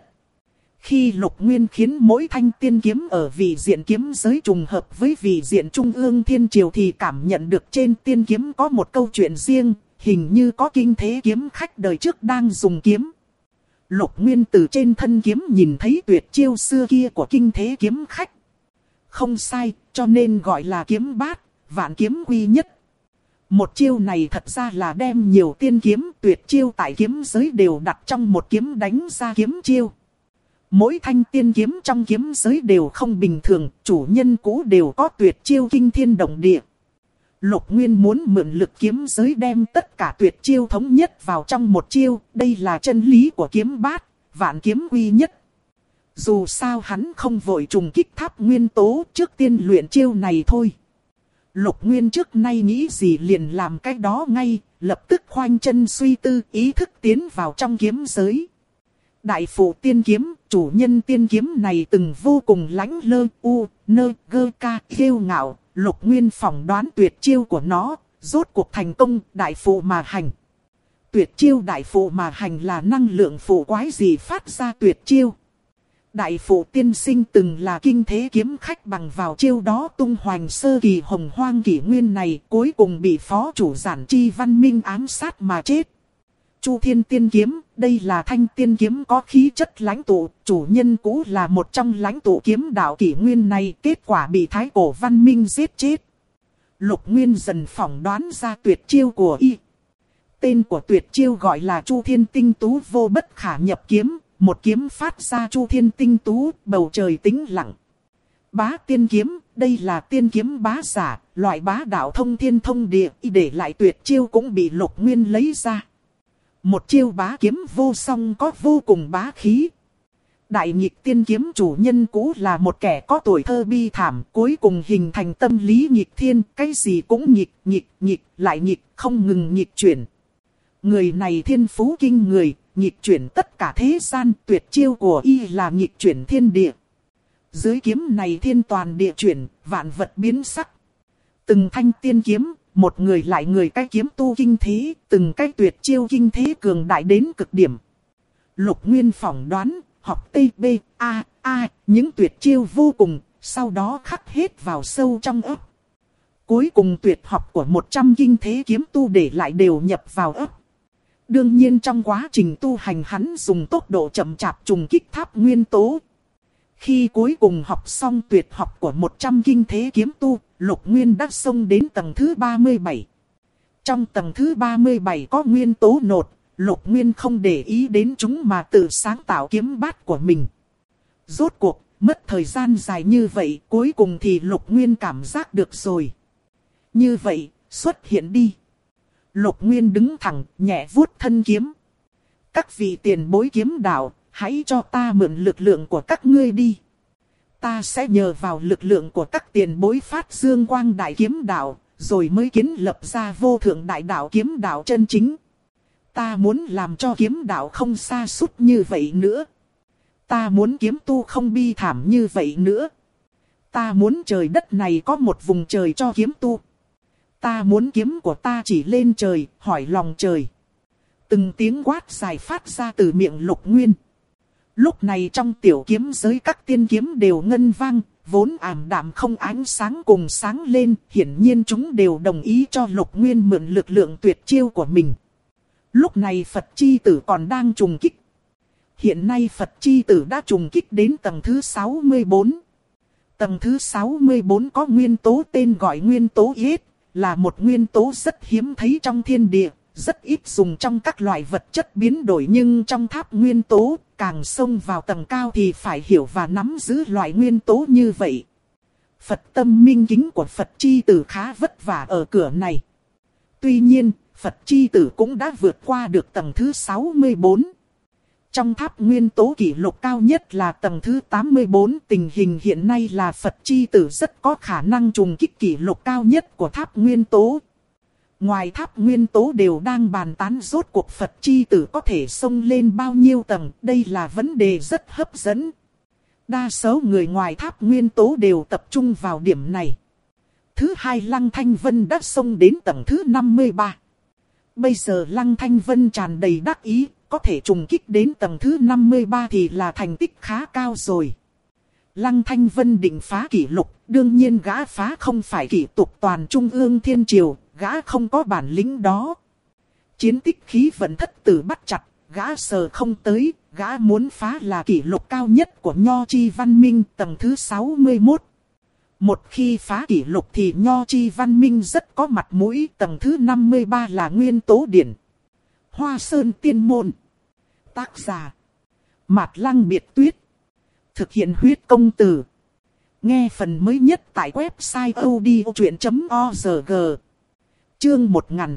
Khi Lục Nguyên khiến mỗi thanh tiên kiếm ở vị diện kiếm giới trùng hợp với vị diện trung ương thiên triều thì cảm nhận được trên tiên kiếm có một câu chuyện riêng, hình như có kinh thế kiếm khách đời trước đang dùng kiếm. Lục Nguyên từ trên thân kiếm nhìn thấy tuyệt chiêu xưa kia của kinh thế kiếm khách. Không sai, cho nên gọi là kiếm bát, vạn kiếm quy nhất. Một chiêu này thật ra là đem nhiều tiên kiếm tuyệt chiêu tại kiếm giới đều đặt trong một kiếm đánh ra kiếm chiêu. Mỗi thanh tiên kiếm trong kiếm giới đều không bình thường, chủ nhân cũ đều có tuyệt chiêu kinh thiên động địa. Lục Nguyên muốn mượn lực kiếm giới đem tất cả tuyệt chiêu thống nhất vào trong một chiêu, đây là chân lý của kiếm bát, vạn kiếm quy nhất. Dù sao hắn không vội trùng kích tháp nguyên tố, trước tiên luyện chiêu này thôi. Lục Nguyên trước nay nghĩ gì liền làm cái đó ngay, lập tức khoanh chân suy tư, ý thức tiến vào trong kiếm giới. Đại phụ tiên kiếm, chủ nhân tiên kiếm này từng vô cùng lãnh lơ, kiêu ngạo. Lục Nguyên phỏng đoán tuyệt chiêu của nó, rốt cuộc thành công, đại phụ mà hành. Tuyệt chiêu đại phụ mà hành là năng lượng phụ quái gì phát ra tuyệt chiêu. Đại phụ tiên sinh từng là kinh thế kiếm khách, bằng vào chiêu đó tung hoành sơ kỳ hồng hoang kỷ nguyên này, cuối cùng bị phó chủ Giản Chi Văn Minh ám sát mà chết. Chu Thiên tiên kiếm, đây là thanh tiên kiếm có khí chất lãnh tụ, chủ nhân cũ là một trong lãnh tụ kiếm đạo kỷ nguyên này, kết quả bị Thái Cổ Văn Minh giết chết. Lục Nguyên dần phỏng đoán ra tuyệt chiêu của y. Tên của tuyệt chiêu gọi là Chu Thiên tinh tú vô bất khả nhập kiếm, một kiếm phát ra Chu Thiên tinh tú, bầu trời tĩnh lặng. Bá tiên kiếm, đây là tiên kiếm bá giả, loại bá đạo thông thiên thông địa, y để lại tuyệt chiêu cũng bị Lục Nguyên lấy ra. Một chiêu bá kiếm vô song có vô cùng bá khí. Đại nghịch tiên kiếm chủ nhân cũ là một kẻ có tuổi thơ bi thảm, cuối cùng hình thành tâm lý nghịch thiên, cái gì cũng nghịch, lại nghịch, không ngừng nghịch chuyển. Người này thiên phú kinh người, nghịch chuyển tất cả thế gian, tuyệt chiêu của y là nghịch chuyển thiên địa. Dưới kiếm này thiên toàn địa chuyển, vạn vật biến sắc. Từng thanh tiên kiếm, một người lại người cái kiếm tu kinh thế, từng cái tuyệt chiêu kinh thế cường đại đến cực điểm. Lục Nguyên phỏng đoán, học TBA, những tuyệt chiêu vô cùng, sau đó khắc hết vào sâu trong ấp. Cuối cùng tuyệt học của 100 kinh thế kiếm tu để lại đều nhập vào ấp. Đương nhiên trong quá trình tu hành hắn dùng tốc độ chậm chạp trùng kích tháp nguyên tố. Khi cuối cùng học xong tuyệt học của 100 kinh thế kiếm tu, Lục Nguyên đã xông đến tầng thứ 37. Trong tầng thứ 37 có nguyên tố nột, Lục Nguyên không để ý đến chúng mà tự sáng tạo kiếm bát của mình. Rốt cuộc, mất thời gian dài như vậy, cuối cùng thì Lục Nguyên cảm giác được rồi. Như vậy, xuất hiện đi. Lục Nguyên đứng thẳng, nhẹ vuốt thân kiếm. Các vị tiền bối kiếm đạo, hãy cho ta mượn lực lượng của các ngươi đi. Ta sẽ nhờ vào lực lượng của các tiền bối phát dương quang đại kiếm đạo, rồi mới kiến lập ra vô thượng đại đạo kiếm đạo chân chính. Ta muốn làm cho kiếm đạo không sa sút như vậy nữa. Ta muốn kiếm tu không bi thảm như vậy nữa. Ta muốn trời đất này có một vùng trời cho kiếm tu. Ta muốn kiếm của ta chỉ lên trời, hỏi lòng trời. Từng tiếng quát dài phát ra từ miệng Lục Nguyên. Lúc này trong tiểu kiếm giới các tiên kiếm đều ngân vang, vốn ảm đạm không ánh sáng cùng sáng lên, hiển nhiên chúng đều đồng ý cho Lục Nguyên mượn lực lượng tuyệt chiêu của mình. Lúc này Phật chi tử còn đang trùng kích. Hiện nay Phật chi tử đã trùng kích đến tầng thứ 64. Tầng thứ 64 có nguyên tố tên gọi nguyên tố yết, là một nguyên tố rất hiếm thấy trong thiên địa, rất ít dùng trong các loại vật chất biến đổi, nhưng trong tháp nguyên tố, càng xông vào tầng cao thì phải hiểu và nắm giữ loại nguyên tố như vậy. Phật tâm minh kính của Phật chi tử khá vất vả ở cửa này. Tuy nhiên, Phật chi tử cũng đã vượt qua được tầng thứ 64. Trong tháp nguyên tố kỷ lục cao nhất là tầng thứ 84, tình hình hiện nay là Phật chi tử rất có khả năng trùng kích kỷ lục cao nhất của tháp nguyên tố. Ngoài tháp nguyên tố đều đang bàn tán rốt cuộc Phật chi tử có thể xông lên bao nhiêu tầng, đây là vấn đề rất hấp dẫn. Đa số người ngoài tháp nguyên tố đều tập trung vào điểm này. Thứ hai, Lăng Thanh Vân đã xông đến tầng thứ 53. Bây giờ Lăng Thanh Vân tràn đầy đắc ý, có thể trùng kích đến tầng thứ 53 thì là thành tích khá cao rồi. Lăng Thanh Vân định phá kỷ lục, đương nhiên gã phá không phải kỷ tục toàn Trung ương Thiên Triều, gã không có bản lĩnh đó. Chiến tích khí vận thất tử bắt chặt, gã sờ không tới, gã muốn phá là kỷ lục cao nhất của Nho Chi Văn Minh tầng thứ 61. Một khi phá kỷ lục thì Nho Chi Văn Minh rất có mặt mũi, tầng thứ 53 là nguyên tố điển. Hoa Sơn Tiên Môn. Tác giả Mạt Lăng Biệt Tuyết. Thực hiện huyết công từ. Nghe phần mới nhất tại website odchuyện.org. Chương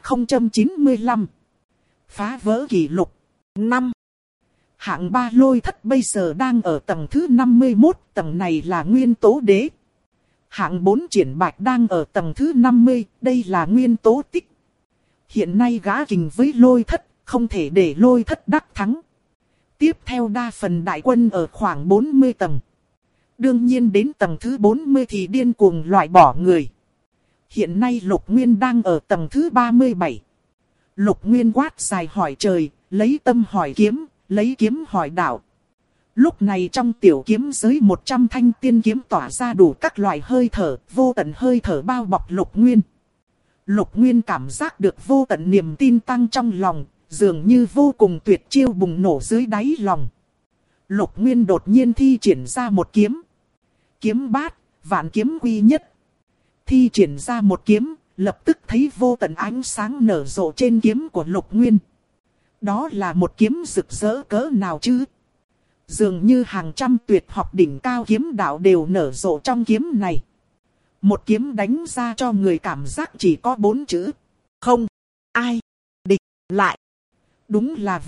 1095. Phá vỡ kỷ lục 5. Hạng 3 Lôi Thất bây giờ đang ở tầng thứ 51, tầng này là nguyên tố đế. Hạng 4 Triển Bạch đang ở tầng thứ 50, đây là nguyên tố tích. Hiện nay gã kình với Lôi Thất, không thể để Lôi Thất đắc thắng. Tiếp theo đa phần đại quân ở khoảng 40 tầng. Đương nhiên đến tầng thứ 40 thì điên cuồng loại bỏ người. Hiện nay Lục Nguyên đang ở tầng thứ 37. Lục Nguyên quát dài hỏi trời, lấy tâm hỏi kiếm, lấy kiếm hỏi đạo. Lúc này trong tiểu kiếm giới 100 thanh tiên kiếm tỏa ra đủ các loại hơi thở, vô tận hơi thở bao bọc Lục Nguyên. Lục Nguyên cảm giác được vô tận niềm tin tăng trong lòng, dường như vô cùng tuyệt chiêu bùng nổ dưới đáy lòng. Lục Nguyên đột nhiên thi triển ra một kiếm. Kiếm bát, vạn kiếm quy nhất. Thi triển ra một kiếm, lập tức thấy vô tận ánh sáng nở rộ trên kiếm của Lục Nguyên. Đó là một kiếm rực rỡ cỡ nào chứ? Dường như hàng trăm tuyệt học đỉnh cao kiếm đạo đều nở rộ trong kiếm này. Một kiếm đánh ra cho người cảm giác chỉ có 4 chữ. Không ai địch lại. Đúng là vậy,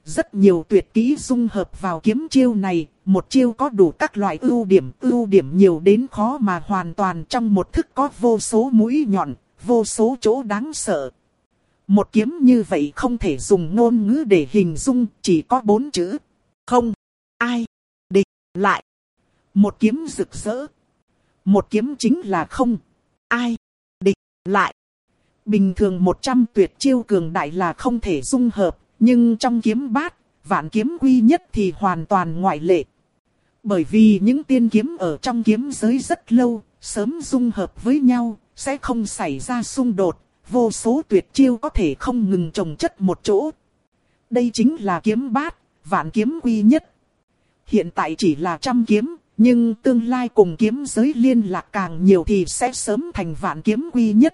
Rất nhiều tuyệt kỹ dung hợp vào kiếm chiêu này, một chiêu có đủ các loại ưu điểm nhiều đến khó mà hoàn toàn, trong một thức có vô số mũi nhọn, vô số chỗ đáng sợ. Một kiếm như vậy không thể dùng ngôn ngữ để hình dung, chỉ có 4 chữ. Không ai địch lại. Một kiếm rực rỡ. Một kiếm chính là không ai địch lại. Bình thường 100 tuyệt chiêu cường đại là không thể dung hợp, nhưng trong kiếm bát, vạn kiếm quy nhất thì hoàn toàn ngoại lệ. Bởi vì những tiên kiếm ở trong kiếm giới rất lâu, sớm dung hợp với nhau, sẽ không xảy ra xung đột, vô số tuyệt chiêu có thể không ngừng chồng chất một chỗ. Đây chính là kiếm bát, vạn kiếm quy nhất. Hiện tại chỉ là 100 kiếm, nhưng tương lai cùng kiếm giới liên lạc càng nhiều thì sẽ sớm thành vạn kiếm quy nhất.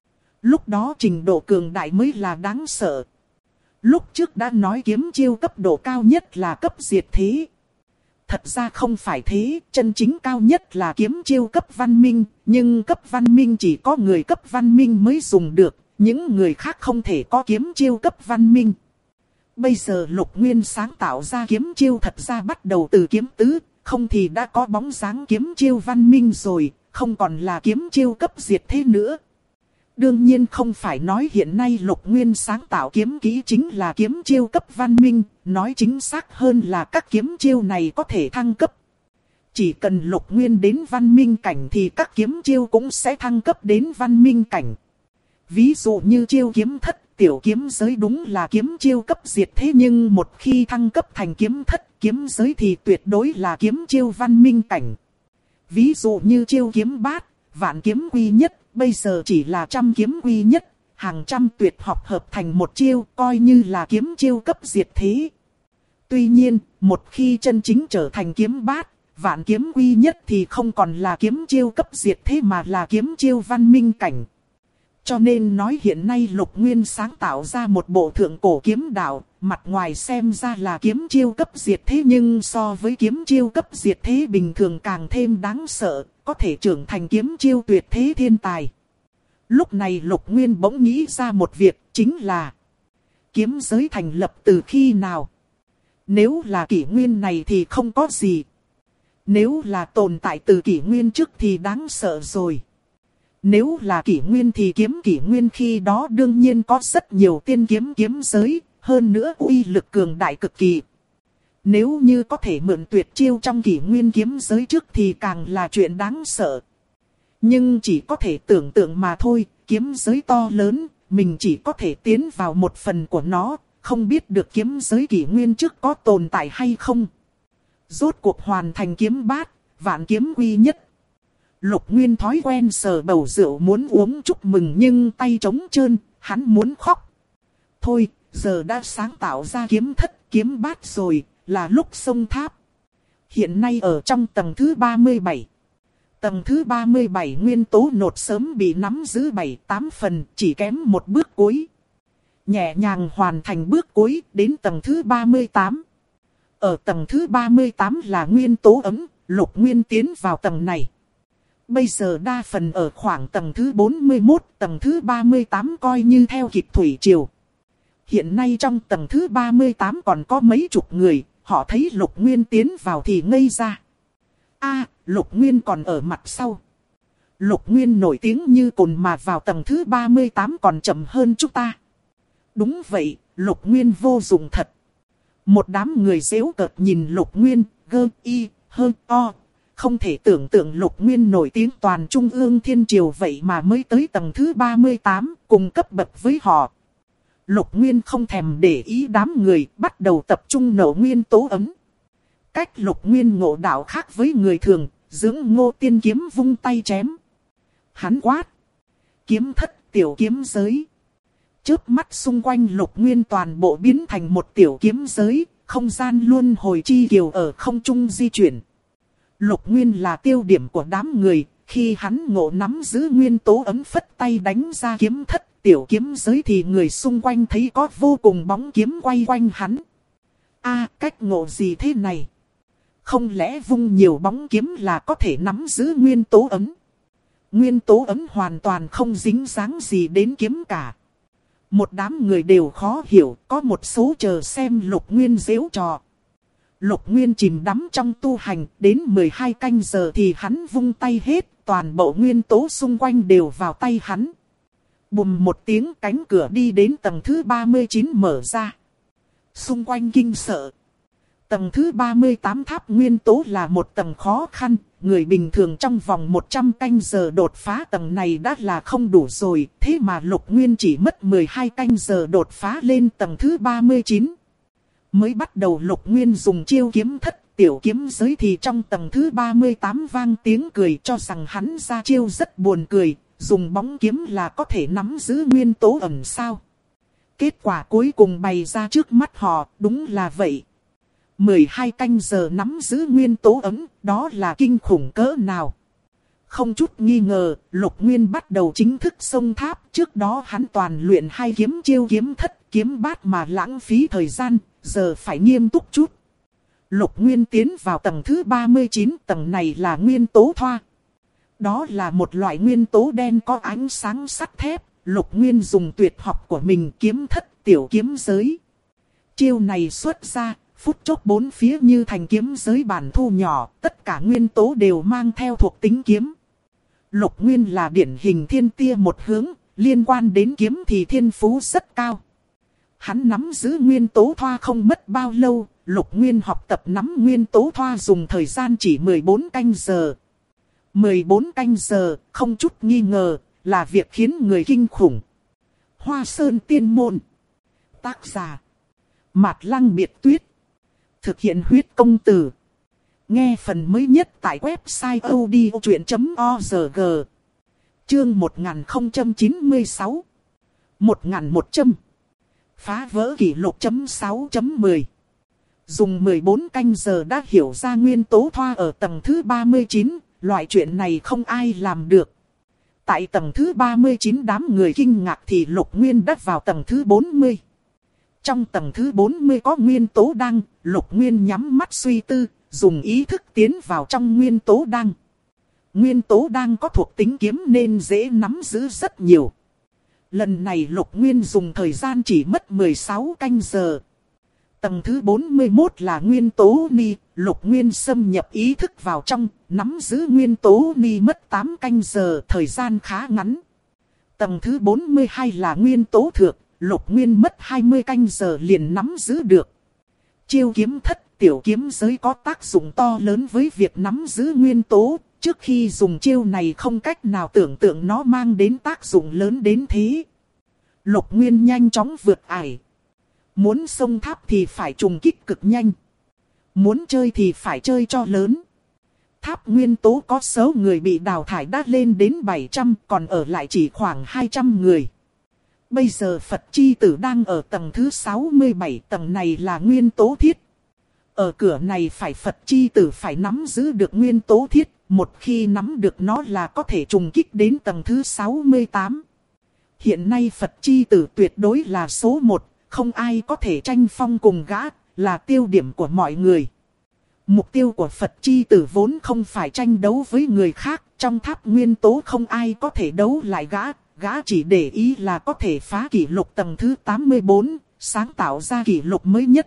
Lúc đó trình độ cường đại mới là đáng sợ. Lúc trước đã nói kiếm chiêu cấp độ cao nhất là cấp diệt thế. Thật ra không phải thế, chân chính cao nhất là kiếm chiêu cấp văn minh, nhưng cấp văn minh chỉ có người cấp văn minh mới dùng được, những người khác không thể có kiếm chiêu cấp văn minh. Bây giờ Lục Nguyên sáng tạo ra kiếm chiêu thật ra bắt đầu từ kiếm tứ, không thì đã có bóng dáng kiếm chiêu văn minh rồi, không còn là kiếm chiêu cấp diệt thế nữa. Đương nhiên không phải nói hiện nay Lục Nguyên sáng tạo kiếm kỹ chính là kiếm chiêu cấp văn minh, nói chính xác hơn là các kiếm chiêu này có thể thăng cấp. Chỉ cần Lục Nguyên đến văn minh cảnh thì các kiếm chiêu cũng sẽ thăng cấp đến văn minh cảnh. Ví dụ như chiêu kiếm thất, tiểu kiếm giới đúng là kiếm chiêu cấp diệt thế, nhưng một khi thăng cấp thành kiếm thất, kiếm giới thì tuyệt đối là kiếm chiêu văn minh cảnh. Ví dụ như chiêu kiếm bát, vạn kiếm quy nhất, bây giờ chỉ là 100 kiếm quy nhất, hàng trăm tuyệt học hợp thành một chiêu, coi như là kiếm chiêu cấp diệt thế. Tuy nhiên, một khi chân chính trở thành kiếm bát, vạn kiếm quy nhất thì không còn là kiếm chiêu cấp diệt thế mà là kiếm chiêu văn minh cảnh. Cho nên nói hiện nay Lục Nguyên sáng tạo ra một bộ thượng cổ kiếm đạo, mặt ngoài xem ra là kiếm chiêu cấp diệt thế, nhưng so với kiếm chiêu cấp diệt thế bình thường càng thêm đáng sợ, có thể trưởng thành kiếm chiêu tuyệt thế thiên tài. Lúc này Lục Nguyên bỗng nghĩ ra một việc, chính là kiếm giới thành lập từ khi nào? Nếu là kỷ nguyên này thì không có gì. Nếu là tồn tại từ kỷ nguyên trước thì đáng sợ rồi. Nếu là kỷ nguyên thì kiếm kỷ nguyên khi đó đương nhiên có rất nhiều tiên kiếm kiếm giới, hơn nữa uy lực cường đại cực kỳ. Nếu như có thể mượn tuyệt chiêu trong kỷ nguyên kiếm giới trước thì càng là chuyện đáng sợ. Nhưng chỉ có thể tưởng tượng mà thôi, kiếm giới to lớn, mình chỉ có thể tiến vào một phần của nó, không biết được kiếm giới kỷ nguyên trước có tồn tại hay không. Rốt cuộc hoàn thành kiếm bát, vạn kiếm quy nhất. Lục Nguyên thói quen sờ bầu rượu muốn uống chúc mừng nhưng tay trống trơn, hắn muốn khóc. Thôi, giờ đã sáng tạo ra kiếm thất kiếm bát rồi, là lúc xông tháp. Hiện nay ở trong tầng thứ 37. Tầng thứ 37 nguyên tố nột sớm bị nắm giữ 7-8 phần, chỉ kém một bước cuối. Nhẹ nhàng hoàn thành bước cuối đến tầng thứ 38. Ở tầng thứ 38 là nguyên tố ấm, Lục Nguyên tiến vào tầng này. Bây giờ đa phần ở khoảng tầng thứ 41, tầng thứ 38 coi như theo kịp thủy triều. Hiện nay trong tầng thứ 38 còn có mấy chục người, họ thấy Lục Nguyên tiến vào thì ngây ra. Lục Nguyên còn ở mặt sau. Lục Nguyên nổi tiếng như cồn mà vào tầng thứ 38 còn chậm hơn chúng ta. Đúng vậy, Lục Nguyên vô dụng thật. Một đám người giễu cợt nhìn Lục Nguyên, không thể tưởng tượng Lục Nguyên nổi tiếng toàn Trung ương Thiên Triều vậy mà mới tới tầng thứ 38, cùng cấp bậc với họ. Lục Nguyên không thèm để ý đám người, bắt đầu tập trung nổ nguyên tố ấm. Cách Lục Nguyên ngộ đạo khác với người thường, dưỡng Ngô Tiên kiếm vung tay chém. Hắn quát. Kiếm thất tiểu kiếm giới. Chớp mắt xung quanh Lục Nguyên toàn bộ biến thành một tiểu kiếm giới, không gian luân hồi chi kiều ở không trung di chuyển. Lục Nguyên là tiêu điểm của đám người, khi hắn ngộ nắm giữ nguyên tố ấm phất tay đánh ra kiếm thất tiểu kiếm giới thì người xung quanh thấy có vô cùng bóng kiếm quay quanh hắn. Cách ngộ gì thế này? Không lẽ vung nhiều bóng kiếm là có thể nắm giữ nguyên tố ấm? Nguyên tố ấm hoàn toàn không dính dáng gì đến kiếm cả. Một đám người đều khó hiểu, có một số chờ xem Lục Nguyên giễu trò. Lục Nguyên chìm đắm trong tu hành, đến 12 canh giờ thì hắn vung tay hết, toàn bộ nguyên tố xung quanh đều vào tay hắn. Bùm một tiếng, cánh cửa đi đến tầng thứ 39 mở ra. Xung quanh kinh sợ. Tầng thứ 38 tháp nguyên tố là một tầng khó khăn, người bình thường trong vòng 100 canh giờ đột phá tầng này đã là không đủ rồi, thế mà Lục Nguyên chỉ mất 12 canh giờ đột phá lên tầng thứ 39. Mới bắt đầu Lục Nguyên dùng chiêu kiếm thất tiểu kiếm giới thì trong tầng thứ 38 vang tiếng cười cho rằng hắn ra chiêu rất buồn cười, dùng bóng kiếm là có thể nắm giữ nguyên tố ẩn sao. Kết quả cuối cùng bày ra trước mắt họ, đúng là vậy. 12 canh giờ nắm giữ nguyên tố ẩn, đó là kinh khủng cỡ nào. Không chút nghi ngờ, Lục Nguyên bắt đầu chính thức xông tháp, trước đó hắn toàn luyện hai kiếm chiêu kiếm thất kiếm bát mà lãng phí thời gian, giờ phải nghiêm túc chút. Lục Nguyên tiến vào tầng thứ 39, tầng này là nguyên tố thoa. Đó là một loại nguyên tố đen có ánh sáng sắt thép, Lục Nguyên dùng tuyệt học của mình kiếm thất tiểu kiếm giới. Chiêu này xuất ra, phút chốc bốn phía như thành kiếm giới bản thu nhỏ, tất cả nguyên tố đều mang theo thuộc tính kiếm. Lục Nguyên là điển hình thiên tia một hướng, liên quan đến kiếm thì thiên phú rất cao. Hắn nắm giữ nguyên tố thoa không mất bao lâu, Lục Nguyên học tập nắm nguyên tố thoa dùng thời gian chỉ 14 canh giờ. 14 canh giờ, không chút nghi ngờ, là việc khiến người kinh khủng. Hoa Sơn Tiên Môn. Tác giả: Mạt Lăng Biệt Tuyết. Thực hiện huyết công từ. Nghe phần mới nhất tại website odchuyện.org. Chương 1096. 1100. Phá vỡ kỷ lục .6.10. Dùng 14 canh giờ đã hiểu ra nguyên tố thoa ở tầng thứ 39, loại chuyện này không ai làm được. Tại tầng thứ 39 đám người kinh ngạc thì Lục Nguyên đã vào tầng thứ 40. Trong tầng thứ 40 có nguyên tố đăng, Lục Nguyên nhắm mắt suy tư, dùng ý thức tiến vào trong nguyên tố đăng. Nguyên tố đăng có thuộc tính kiếm nên dễ nắm giữ rất nhiều. Lần này Lục Nguyên dùng thời gian chỉ mất 16 canh giờ. Tầng thứ 41 là nguyên tố ni, Lục Nguyên xâm nhập ý thức vào trong, nắm giữ nguyên tố ni mất 8 canh giờ, thời gian khá ngắn. Tầng thứ 42 là nguyên tố thược, Lục Nguyên mất 20 canh giờ liền nắm giữ được. Chiêu kiếm thất tiểu kiếm giới có tác dụng to lớn với việc nắm giữ nguyên tố, trước khi dùng chiêu này không cách nào tưởng tượng nó mang đến tác dụng lớn đến thế. Lục Nguyên nhanh chóng vượt ải. Muốn xông tháp thì phải trùng kích cực nhanh. Muốn chơi thì phải chơi cho lớn. Tháp nguyên tố có số người bị đào thải đã lên đến 700, còn ở lại chỉ khoảng 200 người. Bây giờ Phật Chi Tử đang ở tầng thứ 67, tầng này là nguyên tố thiết. Ở cửa này phải Phật Chi Tử phải nắm giữ được nguyên tố thiết, một khi nắm được nó là có thể trùng kích đến tầng thứ 68. Hiện nay Phật Chi Tử tuyệt đối là số 1, không ai có thể tranh phong cùng gã, là tiêu điểm của mọi người. Mục tiêu của Phật Chi Tử vốn không phải tranh đấu với người khác, trong tháp nguyên tố không ai có thể đấu lại gã, gã chỉ để ý là có thể phá kỷ lục tầng thứ 84, sáng tạo ra kỷ lục mới nhất.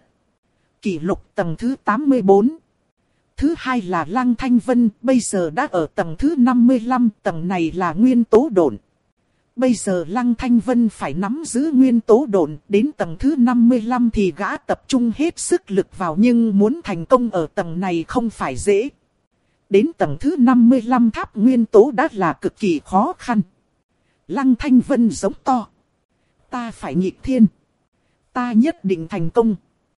Kỷ lục tầng thứ 84. Thứ hai là Lăng Thanh Vân, bây giờ đã ở tầng thứ 55, tầng này là nguyên tố độn. Bây giờ Lăng Thanh Vân phải nắm giữ nguyên tố độn, đến tầng thứ 55 thì gã tập trung hết sức lực vào, nhưng muốn thành công ở tầng này không phải dễ. Đến tầng thứ 55 tháp nguyên tố đã là cực kỳ khó khăn. Lăng Thanh Vân giống to: ta phải nghịch thiên. Ta nhất định thành công.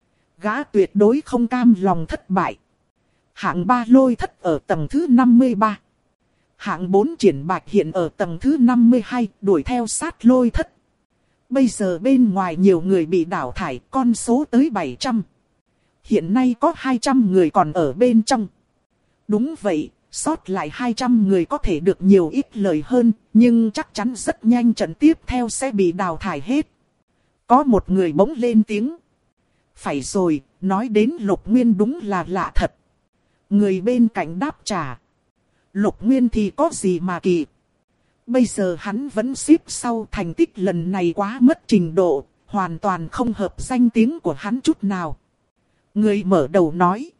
Gã tuyệt đối không cam lòng thất bại. Hạng 3 Lôi Thất ở tầng thứ 53. Hạng 4 Triển Bạch hiện ở tầng thứ 52, đuổi theo sát Lôi Thất. Bây giờ bên ngoài nhiều người bị đào thải, con số tới 700. Hiện nay có 200 người còn ở bên trong. Đúng vậy, sót lại 200 người có thể được nhiều ít lời hơn, nhưng chắc chắn rất nhanh trận tiếp theo sẽ bị đào thải hết. Có một người bỗng lên tiếng: phải rồi, nói đến Lục Nguyên đúng là lạ thật. Người bên cạnh đáp trả: Lục Nguyên thì có gì mà kỳ. Bây giờ hắn vẫn xếp sau, thành tích lần này quá mất trình độ, hoàn toàn không hợp danh tiếng của hắn chút nào. Người mở đầu nói.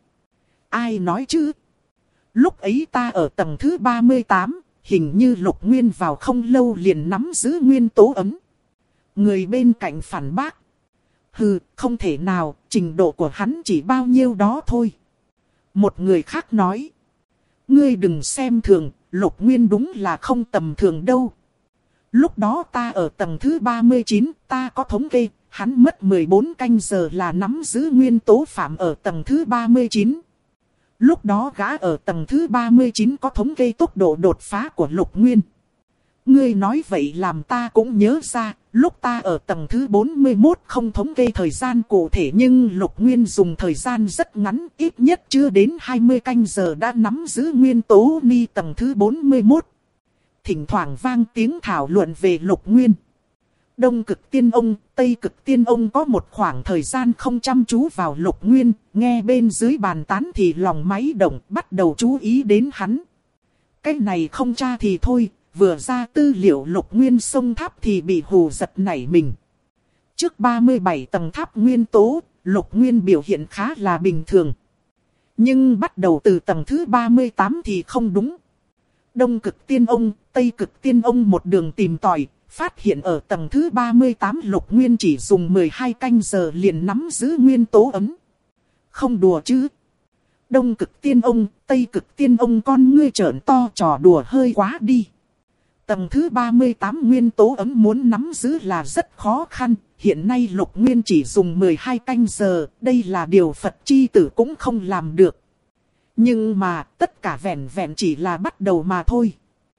Ai nói chứ? Lúc ấy ta ở tầng thứ 38, hình như Lục Nguyên vào không lâu liền nắm giữ nguyên tố ấm. Người bên cạnh phản bác. Hừ, không thể nào, trình độ của hắn chỉ bao nhiêu đó thôi. Một người khác nói. Ngươi đừng xem thường, Lục Nguyên đúng là không tầm thường đâu. Lúc đó ta ở tầng thứ 39, ta có thống kê, hắn mất 14 canh giờ là nắm giữ nguyên tố phạm ở tầng thứ 39. Lúc đó gã ở tầng thứ 39 có thống kê tốc độ đột phá của Lục Nguyên. Ngươi nói vậy làm ta cũng nhớ ra, lúc ta ở tầng thứ 41 không thống kê thời gian cụ thể nhưng Lục Nguyên dùng thời gian rất ngắn, ít nhất chưa đến 20 canh giờ đã nắm giữ nguyên tố ni tầng thứ 41. Thỉnh thoảng vang tiếng thảo luận về Lục Nguyên. Đông Cực Tiên Ông, Tây Cực Tiên Ông có một khoảng thời gian không chăm chú vào Lục Nguyên, nghe bên dưới bàn tán thì lòng máy động, bắt đầu chú ý đến hắn. Cái này không tra thì thôi, vừa ra tư liệu Lục Nguyên xông tháp thì bị hù giật nảy mình. Trước 37 tầng tháp nguyên tố, Lục Nguyên biểu hiện khá là bình thường. Nhưng bắt đầu từ tầng thứ 38 thì không đúng. Đông Cực Tiên Ông, Tây Cực Tiên Ông một đường tìm tòi, phát hiện ở tầng thứ 38 Lục Nguyên chỉ dùng 12 canh giờ liền nắm giữ nguyên tố ấm. Không đùa chứ. Đông Cực Tiên Ông, Tây Cực Tiên Ông con ngươi trợn to, trò đùa hơi quá đi. Tầng thứ 38 nguyên tố ấm muốn nắm giữ là rất khó khăn, hiện nay Lục Nguyên chỉ dùng 12 canh giờ, đây là điều Phật chi tử cũng không làm được. Nhưng mà tất cả vẹn vẹn chỉ là bắt đầu mà thôi.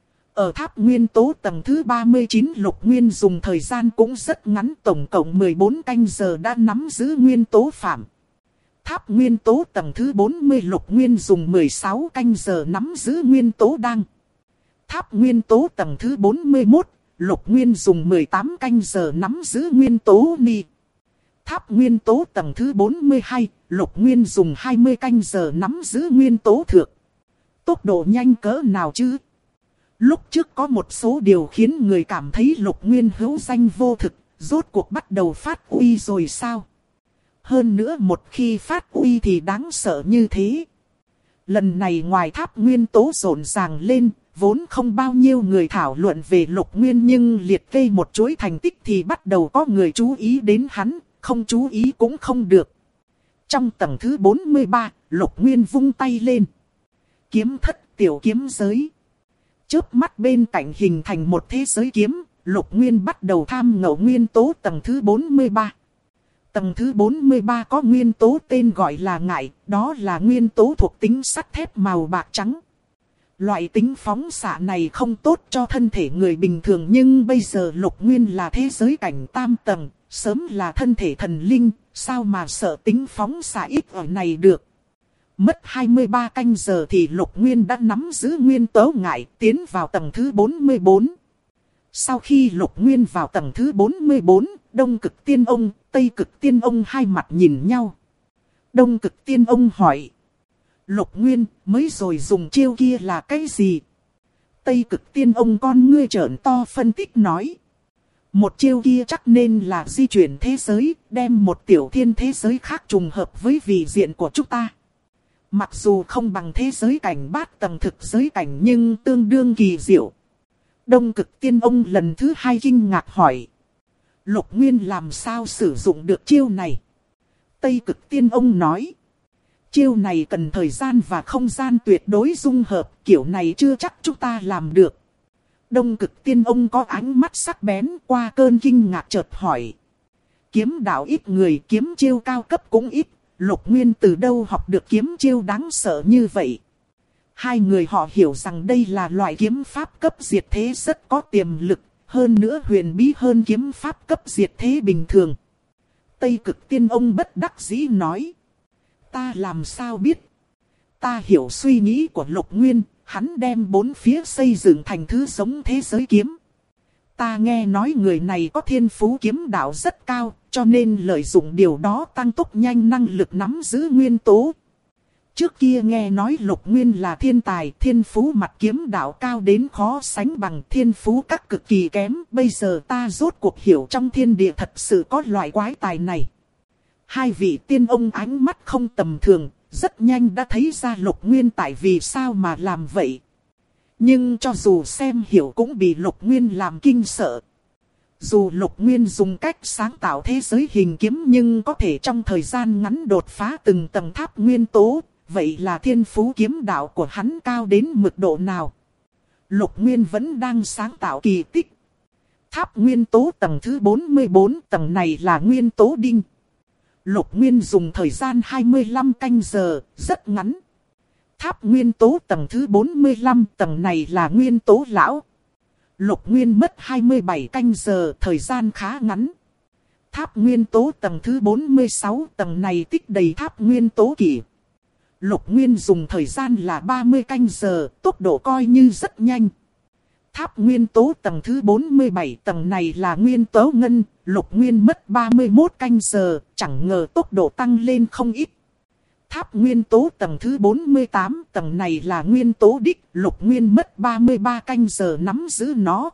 Ở tháp nguyên tố tầng thứ 39 Lục Nguyên dùng thời gian cũng rất ngắn, tổng cộng 14 canh giờ đã nắm giữ nguyên tố phạm. Tháp nguyên tố tầng thứ 40 Lục Nguyên dùng 16 canh giờ nắm giữ nguyên tố đăng. Tháp nguyên tố tầng thứ 41, Lục Nguyên dùng 18 canh giờ nắm giữ nguyên tố ni. Tháp nguyên tố tầng thứ 42, Lục Nguyên dùng 20 canh giờ nắm giữ nguyên tố thượng. Tốc độ nhanh cỡ nào chứ? Lúc trước có một số điều khiến người cảm thấy Lục Nguyên hữu danh vô thực, rốt cuộc bắt đầu phát uy rồi sao? Hơn nữa một khi phát uy thì đáng sợ như thế. Lần này ngoài tháp nguyên tố rộn ràng lên, vốn không bao nhiêu người thảo luận về Lục Nguyên nhưng liệt kê một chuỗi thành tích thì bắt đầu có người chú ý đến hắn, không chú ý cũng không được. Trong tầng thứ 43, Lục Nguyên vung tay lên. Kiếm thất tiểu kiếm giới. Chớp mắt bên cạnh hình thành một thế giới kiếm, Lục Nguyên bắt đầu tham ngộ nguyên tố tầng thứ 43. Tầng thứ 43 có nguyên tố tên gọi là ngải, đó là nguyên tố thuộc tính sắt thép màu bạc trắng. Loại tính phóng xạ này không tốt cho thân thể người bình thường nhưng bây giờ Lục Nguyên là thế giới cảnh tam tầng, sớm là thân thể thần linh, sao mà sợ tính phóng xạ ít ở này được. Mất 23 canh giờ thì Lục Nguyên đã nắm giữ nguyên tố ngải, tiến vào tầng thứ 44. Sau khi Lục Nguyên vào tầng thứ 44, Đông Cực Tiên Ông, Tây Cực Tiên Ông hai mặt nhìn nhau. Đông Cực Tiên Ông hỏi. Lục Nguyên, mới rồi dùng chiêu kia là cái gì? Tây Cực Tiên Ông con ngươi trợn to phân tích nói. Một chiêu kia chắc nên là di chuyển thế giới, đem một tiểu thiên thế giới khác trùng hợp với vị diện của chúng ta. Mặc dù không bằng thế giới cảnh bát tầng thực giới cảnh nhưng tương đương kỳ diệu. Đông Cực Tiên Ông lần thứ hai kinh ngạc hỏi. Lục Nguyên làm sao sử dụng được chiêu này? Tây Cực Tiên Ông nói. Chiêu này cần thời gian và không gian tuyệt đối dung hợp, kiểu này chưa chắc chúng ta làm được. Đông Cực Tiên Ông có ánh mắt sắc bén, qua cơn kinh ngạc chợt hỏi. Kiếm đạo ít người, kiếm chiêu cao cấp cũng ít, Lục Nguyên từ đâu học được kiếm chiêu đáng sợ như vậy? Hai người họ hiểu rằng đây là loại kiếm pháp cấp diệt thế rất có tiềm lực, hơn nữa huyền bí hơn kiếm pháp cấp diệt thế bình thường. Tây Cực Tiên Ông bất đắc dĩ nói. Ta làm sao biết? Ta hiểu suy nghĩ của Lục Nguyên, hắn đem bốn phía xây dựng thành thứ giống thế giới kiếm. Ta nghe nói người này có thiên phú kiếm đạo rất cao, cho nên lợi dụng điều đó tăng tốc nhanh năng lực nắm giữ nguyên tố. Trước kia nghe nói Lục Nguyên là thiên tài, thiên phú mặt kiếm đạo cao đến khó sánh bằng, thiên phú các cực kỳ kém. Bây giờ ta rốt cuộc hiểu trong thiên địa thật sự có loại quái tài này. Hai vị tiên ông ánh mắt không tầm thường, rất nhanh đã thấy ra Lục Nguyên tại vì sao mà làm vậy. Nhưng cho dù xem hiểu cũng bị Lục Nguyên làm kinh sợ. Dù Lục Nguyên dùng cách sáng tạo thế giới hình kiếm nhưng có thể trong thời gian ngắn đột phá từng tầng tháp nguyên tố. Vậy là thiên phú kiếm đạo của hắn cao đến mực độ nào? Lục Nguyên vẫn đang sáng tạo kỳ tích. Tháp nguyên tố tầng thứ 44, tầng này là nguyên tố đinh. Lục Nguyên dùng thời gian 25 canh giờ, rất ngắn. Tháp nguyên tố tầng thứ 45, tầng này là nguyên tố lão. Lục Nguyên mất 27 canh giờ, thời gian khá ngắn. Tháp nguyên tố tầng thứ 46, tầng này tích đầy tháp nguyên tố kỷ. Lục Nguyên dùng thời gian là 30 canh giờ, tốc độ coi như rất nhanh. Tháp nguyên tố tầng thứ 47, tầng này là nguyên tố ngân. Lục Nguyên mất 31 canh giờ, chẳng ngờ tốc độ tăng lên không ít. Tháp nguyên tố tầng thứ 48, tầng này là nguyên tố đích. Lục Nguyên mất 33 canh giờ nắm giữ nó.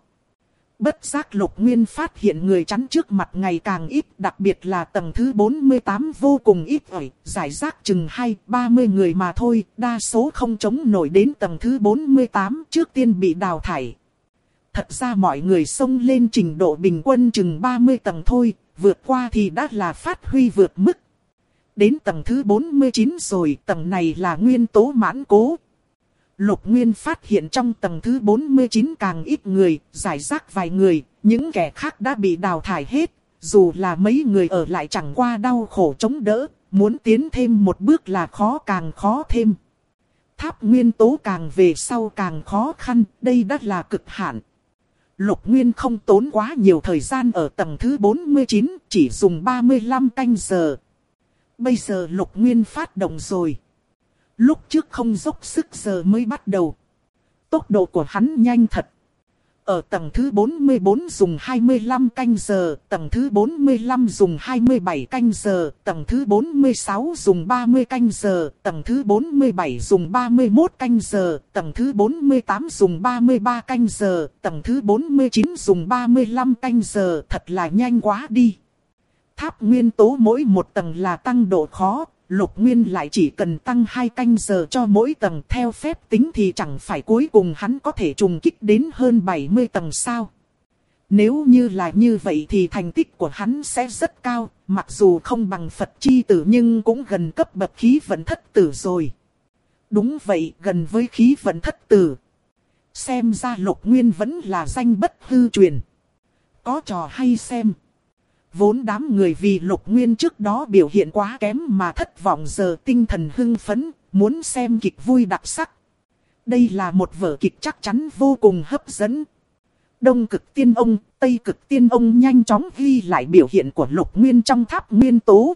Bất giác Lục Nguyên phát hiện người chắn trước mặt ngày càng ít, đặc biệt là tầng thứ 48 vô cùng ít ỏi, giải rác chừng 20-30 người mà thôi, đa số không chống nổi đến tầng thứ 48 trước tiên bị đào thải. Thật ra mọi người xông lên trình độ bình quân chừng 30 tầng thôi, vượt qua thì đã là phát huy vượt mức. Đến tầng thứ 49 rồi, tầng này là nguyên tố mãn cố. Lục Nguyên phát hiện trong tầng thứ 49 càng ít người, giải rác vài người, những kẻ khác đã bị đào thải hết. Dù là mấy người ở lại chẳng qua đau khổ chống đỡ, muốn tiến thêm một bước là càng khó thêm. Tháp nguyên tố càng về sau càng khó khăn, đây đã là cực hạn. Lục Nguyên không tốn quá nhiều thời gian ở tầng thứ 49, chỉ dùng 35 canh giờ. Bây giờ Lục Nguyên phát động rồi. Lúc trước không dốc sức giờ mới bắt đầu. Tốc độ của hắn nhanh thật. Ở tầng thứ 44 dùng 25 canh giờ, tầng thứ 45 dùng 27 canh giờ, tầng thứ 46 dùng 30 canh giờ, tầng thứ 47 dùng 31 canh giờ, tầng thứ 48 dùng 33 canh giờ, tầng thứ 49 dùng 35 canh giờ, thật là nhanh quá đi. Tháp nguyên tố mỗi một tầng là tăng độ khó. Lục Nguyên lại chỉ cần tăng 2 canh giờ cho mỗi tầng, theo phép tính thì chẳng phải cuối cùng hắn có thể trùng kích đến hơn 70 tầng sao. Nếu như là như vậy thì thành tích của hắn sẽ rất cao, mặc dù không bằng Phật chi tử nhưng cũng gần cấp bậc khí vận thất tử rồi. Đúng vậy, gần với khí vận thất tử. Xem ra Lục Nguyên vẫn là danh bất hư truyền. Có trò hay xem. Vốn đám người vì Lục Nguyên trước đó biểu hiện quá kém mà thất vọng, giờ tinh thần hưng phấn, muốn xem kịch vui đặc sắc. Đây là một vở kịch chắc chắn vô cùng hấp dẫn. Đông Cực Tiên Ông, Tây Cực Tiên Ông nhanh chóng ghi lại biểu hiện của Lục Nguyên trong tháp nguyên tố.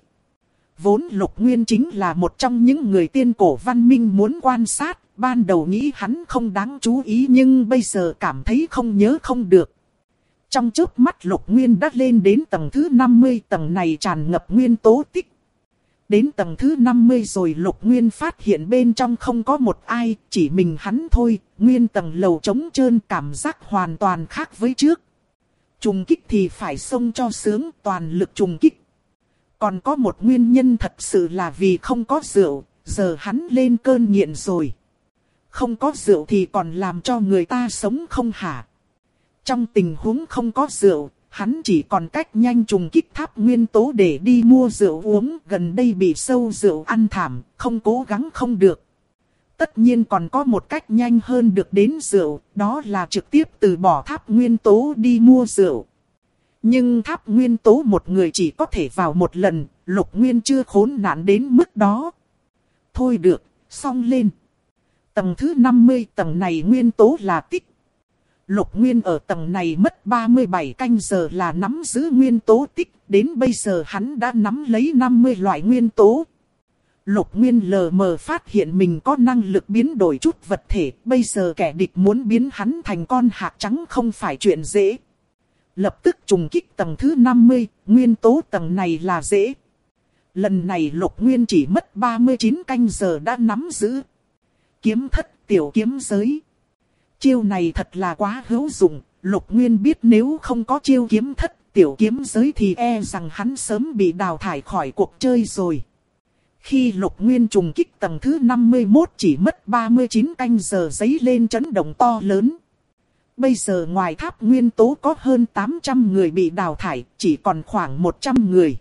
Vốn Lục Nguyên chính là một trong những người tiên cổ văn minh muốn quan sát, ban đầu nghĩ hắn không đáng chú ý nhưng bây giờ cảm thấy không nhớ không được. Trong chớp mắt Lục Nguyên đã lên đến tầng thứ 50, tầng này tràn ngập nguyên tố tích. Đến tầng thứ 50 rồi Lục Nguyên phát hiện bên trong không có một ai, chỉ mình hắn thôi, nguyên tầng lầu trống trơn, cảm giác hoàn toàn khác với trước. Trùng kích thì phải xông cho sướng, toàn lực trùng kích. Còn có một nguyên nhân thật sự là vì không có rượu, giờ hắn lên cơn nghiện rồi. Không có rượu thì còn làm cho người ta sống không hả? Trong tình huống không có rượu, hắn chỉ còn cách nhanh trùng kích tháp nguyên tố để đi mua rượu uống. Gần đây bị sâu rượu ăn thảm, không cố gắng không được. Tất nhiên còn có một cách nhanh hơn được đến rượu, đó là trực tiếp từ bỏ tháp nguyên tố đi mua rượu. Nhưng tháp nguyên tố một người chỉ có thể vào một lần, Lục Nguyên chưa khốn nạn đến mức đó. Thôi được, xong lên. Tầng thứ 50, tầng này nguyên tố là tích. Lục Nguyên ở tầng này mất 37 canh giờ là nắm giữ nguyên tố tích, đến bây giờ hắn đã nắm lấy 50 loại nguyên tố. Lục Nguyên lờ mờ phát hiện mình có năng lực biến đổi chút vật thể, bây giờ kẻ địch muốn biến hắn thành con hạc trắng không phải chuyện dễ. Lập tức trùng kích tầng thứ 50, nguyên tố tầng này là dễ. Lần này Lục Nguyên chỉ mất 39 canh giờ đã nắm giữ kiếm thất tiểu kiếm giới. Chiêu này thật là quá hữu dụng. Lục Nguyên biết nếu không có chiêu kiếm thất tiểu kiếm giới thì e rằng hắn sớm bị đào thải khỏi cuộc chơi rồi. Khi Lục Nguyên trùng kích tầng thứ 51 chỉ mất 39 canh giờ giấy lên chấn động to lớn. Bây giờ ngoài tháp nguyên tố có hơn 800 người bị đào thải, chỉ còn khoảng 100 người.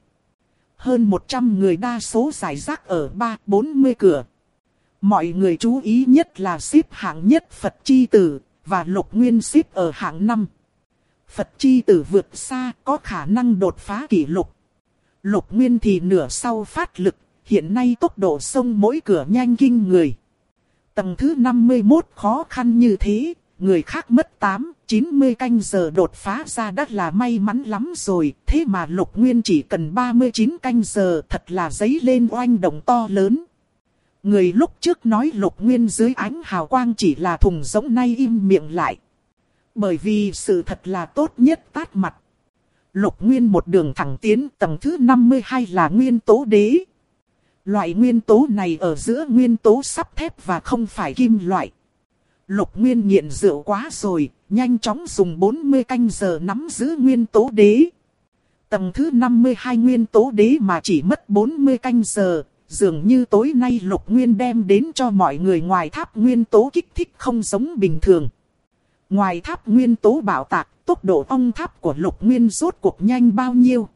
Hơn 100 người đa số rải rác ở 3-40 cửa. Mọi người chú ý nhất là xếp hạng nhất Phật Chi Tử, và Lục Nguyên xếp ở hạng 5. Phật Chi Tử vượt xa, có khả năng đột phá kỷ lục. Lục Nguyên thì nửa sau phát lực, hiện nay tốc độ xông mỗi cửa nhanh kinh người. Tầng thứ 51 khó khăn như thế, người khác mất 8-90 canh giờ đột phá ra đã là may mắn lắm rồi. Thế mà Lục Nguyên chỉ cần 39 canh giờ, thật là dấy lên oanh động to lớn. Người lúc trước nói Lục Nguyên dưới ánh hào quang chỉ là thùng rỗng nay im miệng lại. Bởi vì sự thật là tốt nhất tát mặt. Lục Nguyên một đường thẳng tiến, tầng thứ 52 là nguyên tố đế. Loại nguyên tố này ở giữa nguyên tố sắt thép và không phải kim loại. Lục Nguyên nghiện rượu quá rồi, nhanh chóng dùng 40 canh giờ nắm giữ nguyên tố đế. Tầng thứ 52 nguyên tố đế mà chỉ mất 40 canh giờ, dường như tối nay Lục Nguyên đem đến cho mọi người ngoài tháp nguyên tố kích thích không giống bình thường. Ngoài tháp nguyên tố bảo tạc, tốc độ ong tháp của Lục Nguyên rốt cuộc nhanh bao nhiêu?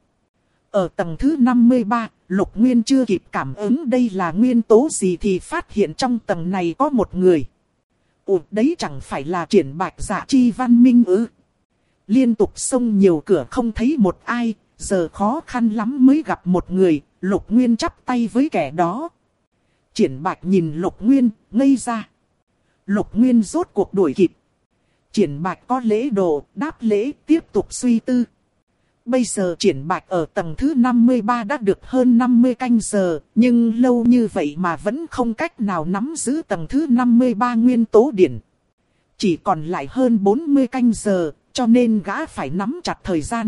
Ở tầng thứ 53, Lục Nguyên chưa kịp cảm ứng đây là nguyên tố gì thì phát hiện trong tầng này có một người. Ủa đấy chẳng phải là Triển Bạch Dạ Chi Văn Minh ư? Liên tục xông nhiều cửa không thấy một ai, giờ khó khăn lắm mới gặp một người. Lục Nguyên chắp tay với kẻ đó. Triển Bạch nhìn Lục Nguyên, ngây ra. Lục Nguyên rốt cuộc đuổi kịp. Triển Bạch có lễ độ, đáp lễ, tiếp tục suy tư. Bây giờ Triển Bạch ở tầng thứ 53 đã được hơn 50 canh giờ, nhưng lâu như vậy mà vẫn không cách nào nắm giữ tầng thứ 53 nguyên tố điển. Chỉ còn lại hơn 40 canh giờ, cho nên gã phải nắm chặt thời gian.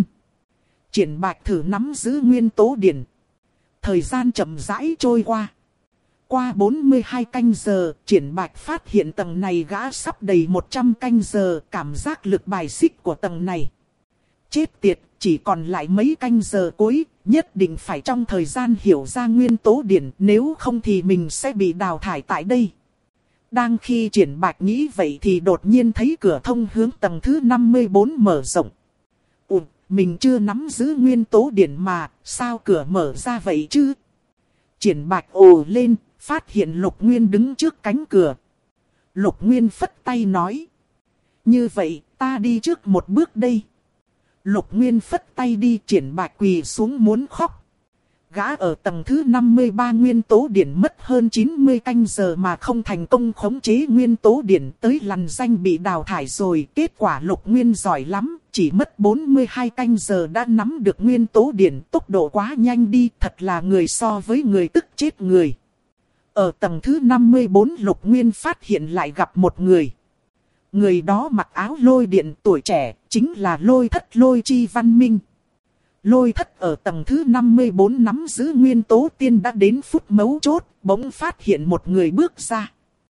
Triển Bạch thử nắm giữ nguyên tố điển. Thời gian chậm rãi trôi qua. Qua 42 canh giờ, Triển Bạch phát hiện tầng này gã sắp đầy 100 canh giờ, cảm giác lực bài xích của tầng này. Chết tiệt, chỉ còn lại mấy canh giờ cuối, nhất định phải trong thời gian hiểu ra nguyên tố điển, nếu không thì mình sẽ bị đào thải tại đây. Đang khi Triển Bạch nghĩ vậy thì đột nhiên thấy cửa thông hướng tầng thứ 54 mở rộng. Mình chưa nắm giữ nguyên tố điển mà, sao cửa mở ra vậy chứ? Triển Bạch ồ lên, phát hiện Lục Nguyên đứng trước cánh cửa. Lục Nguyên phất tay nói. Như vậy, ta đi trước một bước đây. Lục Nguyên phất tay đi, Triển Bạch quỳ xuống muốn khóc. Gã ở tầng thứ 53 nguyên tố điển mất hơn 90 canh giờ mà không thành công khống chế nguyên tố điển, tới lằn danh bị đào thải rồi. Kết quả Lục Nguyên giỏi lắm, chỉ mất 42 canh giờ đã nắm được nguyên tố điển, tốc độ quá nhanh đi, thật là người so với người tức chết người. Ở tầng thứ 54 Lục Nguyên phát hiện lại gặp một người. Người đó mặc áo lôi điện, tuổi trẻ, chính là Lôi Thất Lôi Chi Văn Minh. Lôi Thất ở tầng thứ 54 nắm giữ nguyên tố tiên đã đến phút mấu chốt, bỗng phát hiện một người bước ra.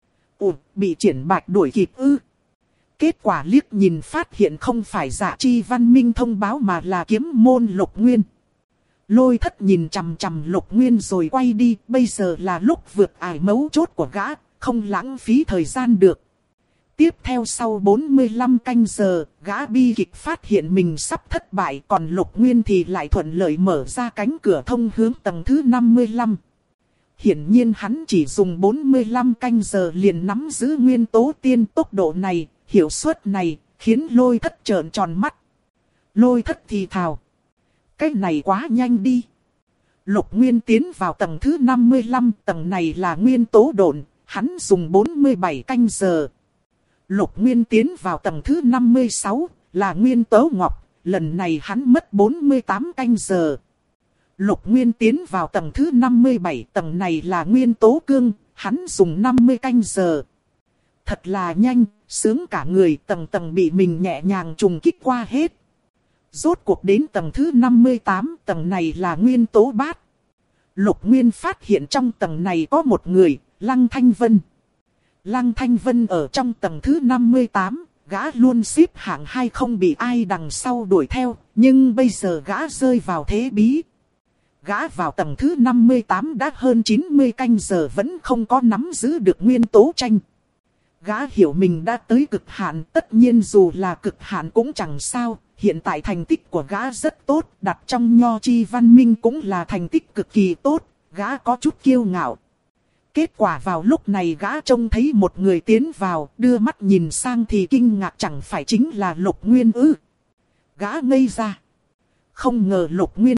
Bị Triển Bạch đuổi kịp ư? Kết quả liếc nhìn phát hiện không phải Dạ Chi Văn Minh thông báo mà là kiếm môn Lục Nguyên. Lôi Thất nhìn chằm chằm Lục Nguyên rồi quay đi, bây giờ là lúc vượt ải mấu chốt của gã, không lãng phí thời gian được. Tiếp theo sau 45 canh giờ, gã bi kịch phát hiện mình sắp thất bại, còn Lục Nguyên thì lại thuận lợi mở ra cánh cửa thông hướng tầng thứ 55. Hiển nhiên hắn chỉ dùng 45 canh giờ liền nắm giữ nguyên tố tiên, tốc độ này, hiệu suất này, khiến Lôi Thất trợn tròn mắt. Lôi Thất thì thào. Cái này quá nhanh đi. Lục Nguyên tiến vào tầng thứ 55, tầng này là nguyên tố độn, hắn dùng 47 canh giờ. Lục Nguyên tiến vào tầng thứ 56, là nguyên tố ngọc, lần này hắn mất 48 canh giờ. Lục Nguyên tiến vào tầng thứ 57, tầng này là nguyên tố cương, hắn dùng 50 canh giờ. Thật là nhanh, sướng cả người, tầng tầng bị mình nhẹ nhàng trùng kích qua hết. Rốt cuộc đến tầng thứ 58, tầng này là nguyên tố bát. Lục Nguyên phát hiện trong tầng này có một người, Lăng Thanh Vân. Lăng Thanh Vân ở trong tầng thứ 58, gã luôn xếp hạng 2 không bị ai đằng sau đuổi theo, nhưng bây giờ gã rơi vào thế bí. Gã vào tầng thứ 58 đã hơn 90 canh giờ vẫn không có nắm giữ được nguyên tố tranh. Gã hiểu mình đã tới cực hạn, tất nhiên dù là cực hạn cũng chẳng sao, hiện tại thành tích của gã rất tốt, đặt trong Nho Chi Văn Minh cũng là thành tích cực kỳ tốt, gã có chút kiêu ngạo. Kết quả vào lúc này gã trông thấy một người tiến vào, đưa mắt nhìn sang thì kinh ngạc, chẳng phải chính là Lục Nguyên ư. Gã ngây ra. Không ngờ Lục Nguyên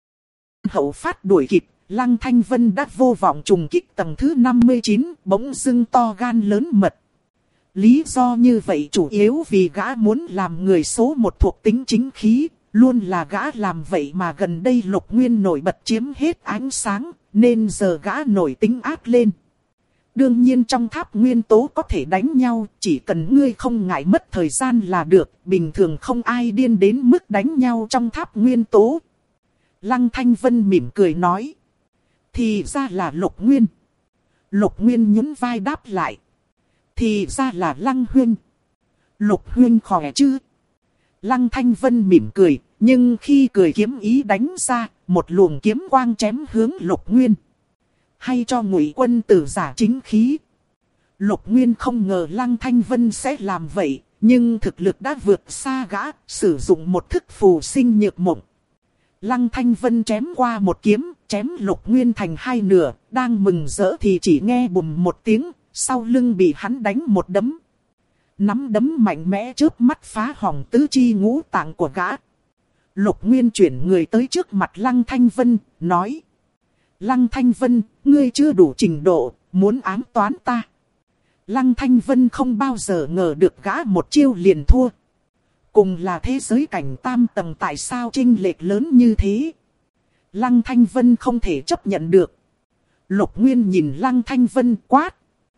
hậu phát đuổi kịp, Lăng Thanh Vân đã vô vọng trùng kích tầng thứ 59, bỗng dưng to gan lớn mật. Lý do như vậy chủ yếu vì gã muốn làm người số một thuộc tính chính khí, luôn là gã làm vậy mà gần đây Lục Nguyên nổi bật chiếm hết ánh sáng, nên giờ gã nổi tính ác lên. Đương nhiên trong tháp nguyên tố có thể đánh nhau, chỉ cần ngươi không ngại mất thời gian là được, bình thường không ai điên đến mức đánh nhau trong tháp nguyên tố. Lăng Thanh Vân mỉm cười nói. Thì ra là Lục Nguyên. Lục Nguyên nhún vai đáp lại. Thì ra là Lăng Huynh. Lục Huynh khỏe chứ? Lăng Thanh Vân mỉm cười, nhưng khi cười kiếm ý đánh ra, một luồng kiếm quang chém hướng Lục Nguyên. Hay cho Ngụy Quân tử giả chính khí. Lục Nguyên không ngờ Lăng Thanh Vân sẽ làm vậy, nhưng thực lực đã vượt xa gã, sử dụng một thức phù sinh nhược mộng. Lăng Thanh Vân chém qua một kiếm, chém Lục Nguyên thành hai nửa, đang mừng rỡ thì chỉ nghe bùm một tiếng, sau lưng bị hắn đánh một đấm. Nắm đấm mạnh mẽ chớp mắt phá hỏng tứ chi ngũ tạng của gã. Lục Nguyên chuyển người tới trước mặt Lăng Thanh Vân, nói. Lăng Thanh Vân, ngươi chưa đủ trình độ, muốn ám toán ta. Lăng Thanh Vân không bao giờ ngờ được gã một chiêu liền thua. Cùng là thế giới cảnh tam tầng, tại sao chênh lệch lớn như thế? Lăng Thanh Vân không thể chấp nhận được. Lục Nguyên nhìn Lăng Thanh Vân quát.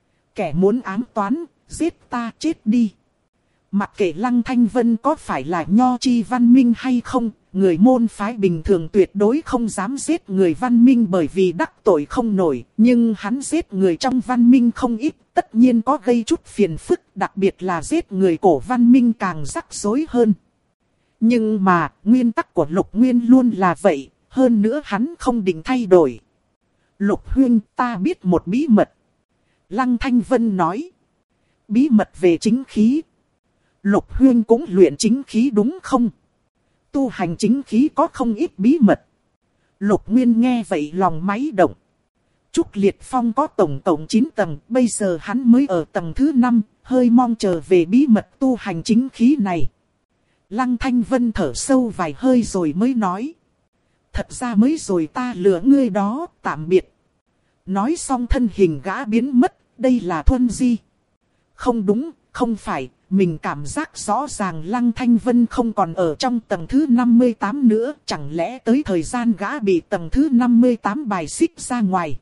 Kẻ muốn ám toán, giết ta chết đi. Mặc kệ Lăng Thanh Vân có phải là Nho Chi Văn Minh hay không, người môn phái bình thường tuyệt đối không dám giết người văn minh bởi vì đắc tội không nổi. Nhưng hắn giết người trong văn minh không ít, tất nhiên có gây chút phiền phức, đặc biệt là giết người cổ văn minh càng rắc rối hơn. Nhưng mà, nguyên tắc của Lục Nguyên luôn là vậy, hơn nữa hắn không định thay đổi. Lục Huynh, ta biết một bí mật. Lăng Thanh Vân nói. Bí mật về chính khí. Lục Huynh cũng luyện chính khí đúng không? Tu hành chính khí có không ít bí mật. Lục Nguyên nghe vậy lòng máy động. Trúc Liệt Phong có tổng cộng 9 tầng, bây giờ hắn mới ở tầng thứ 5, hơi mong chờ về bí mật tu hành chính khí này. Lăng Thanh Vân thở sâu vài hơi rồi mới nói. Thật ra mới rồi ta lừa ngươi đó, tạm biệt. Nói xong thân hình gã biến mất, đây là Thuần Di. Không đúng, không phải, mình cảm giác rõ ràng Lăng Thanh Vân không còn ở trong tầng thứ 58 nữa, chẳng lẽ tới thời gian gã bị tầng thứ 58 bài xích ra ngoài.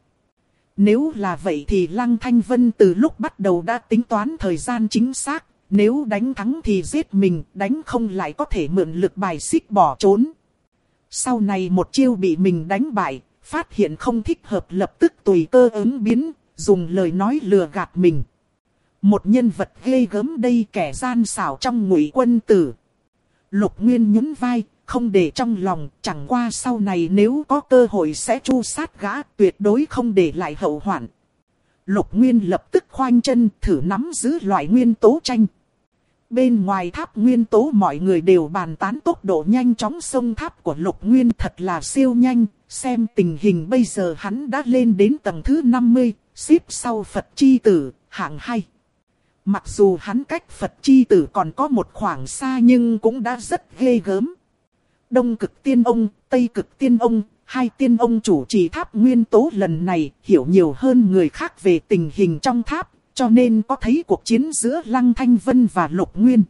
Nếu là vậy thì Lăng Thanh Vân từ lúc bắt đầu đã tính toán thời gian chính xác, nếu đánh thắng thì giết mình, đánh không lại có thể mượn lực bài xích bỏ trốn. Sau này một chiêu bị mình đánh bại, phát hiện không thích hợp lập tức tùy cơ ứng biến, dùng lời nói lừa gạt mình. Một nhân vật ghê gớm đây, kẻ gian xảo trong Ngụy Quân tử. Lục Nguyên nhún vai, không để trong lòng, chẳng qua sau này nếu có cơ hội sẽ tru sát gã, tuyệt đối không để lại hậu hoạn. Lục Nguyên lập tức khoanh chân thử nắm giữ loại nguyên tố tranh. Bên ngoài tháp nguyên tố mọi người đều bàn tán tốc độ nhanh chóng xông tháp của Lục Nguyên thật là siêu nhanh, xem tình hình bây giờ hắn đã lên đến tầng thứ 50, xếp sau Phật Chi Tử, hạng 2. Mặc dù hắn cách Phật Chi Tử còn có một khoảng xa nhưng cũng đã rất ghê gớm. Đông Cực Tiên Ông, Tây Cực Tiên Ông, hai tiên ông chủ trì tháp nguyên tố lần này hiểu nhiều hơn người khác về tình hình trong tháp, cho nên có thấy cuộc chiến giữa Lăng Thanh Vân và Lục Nguyên.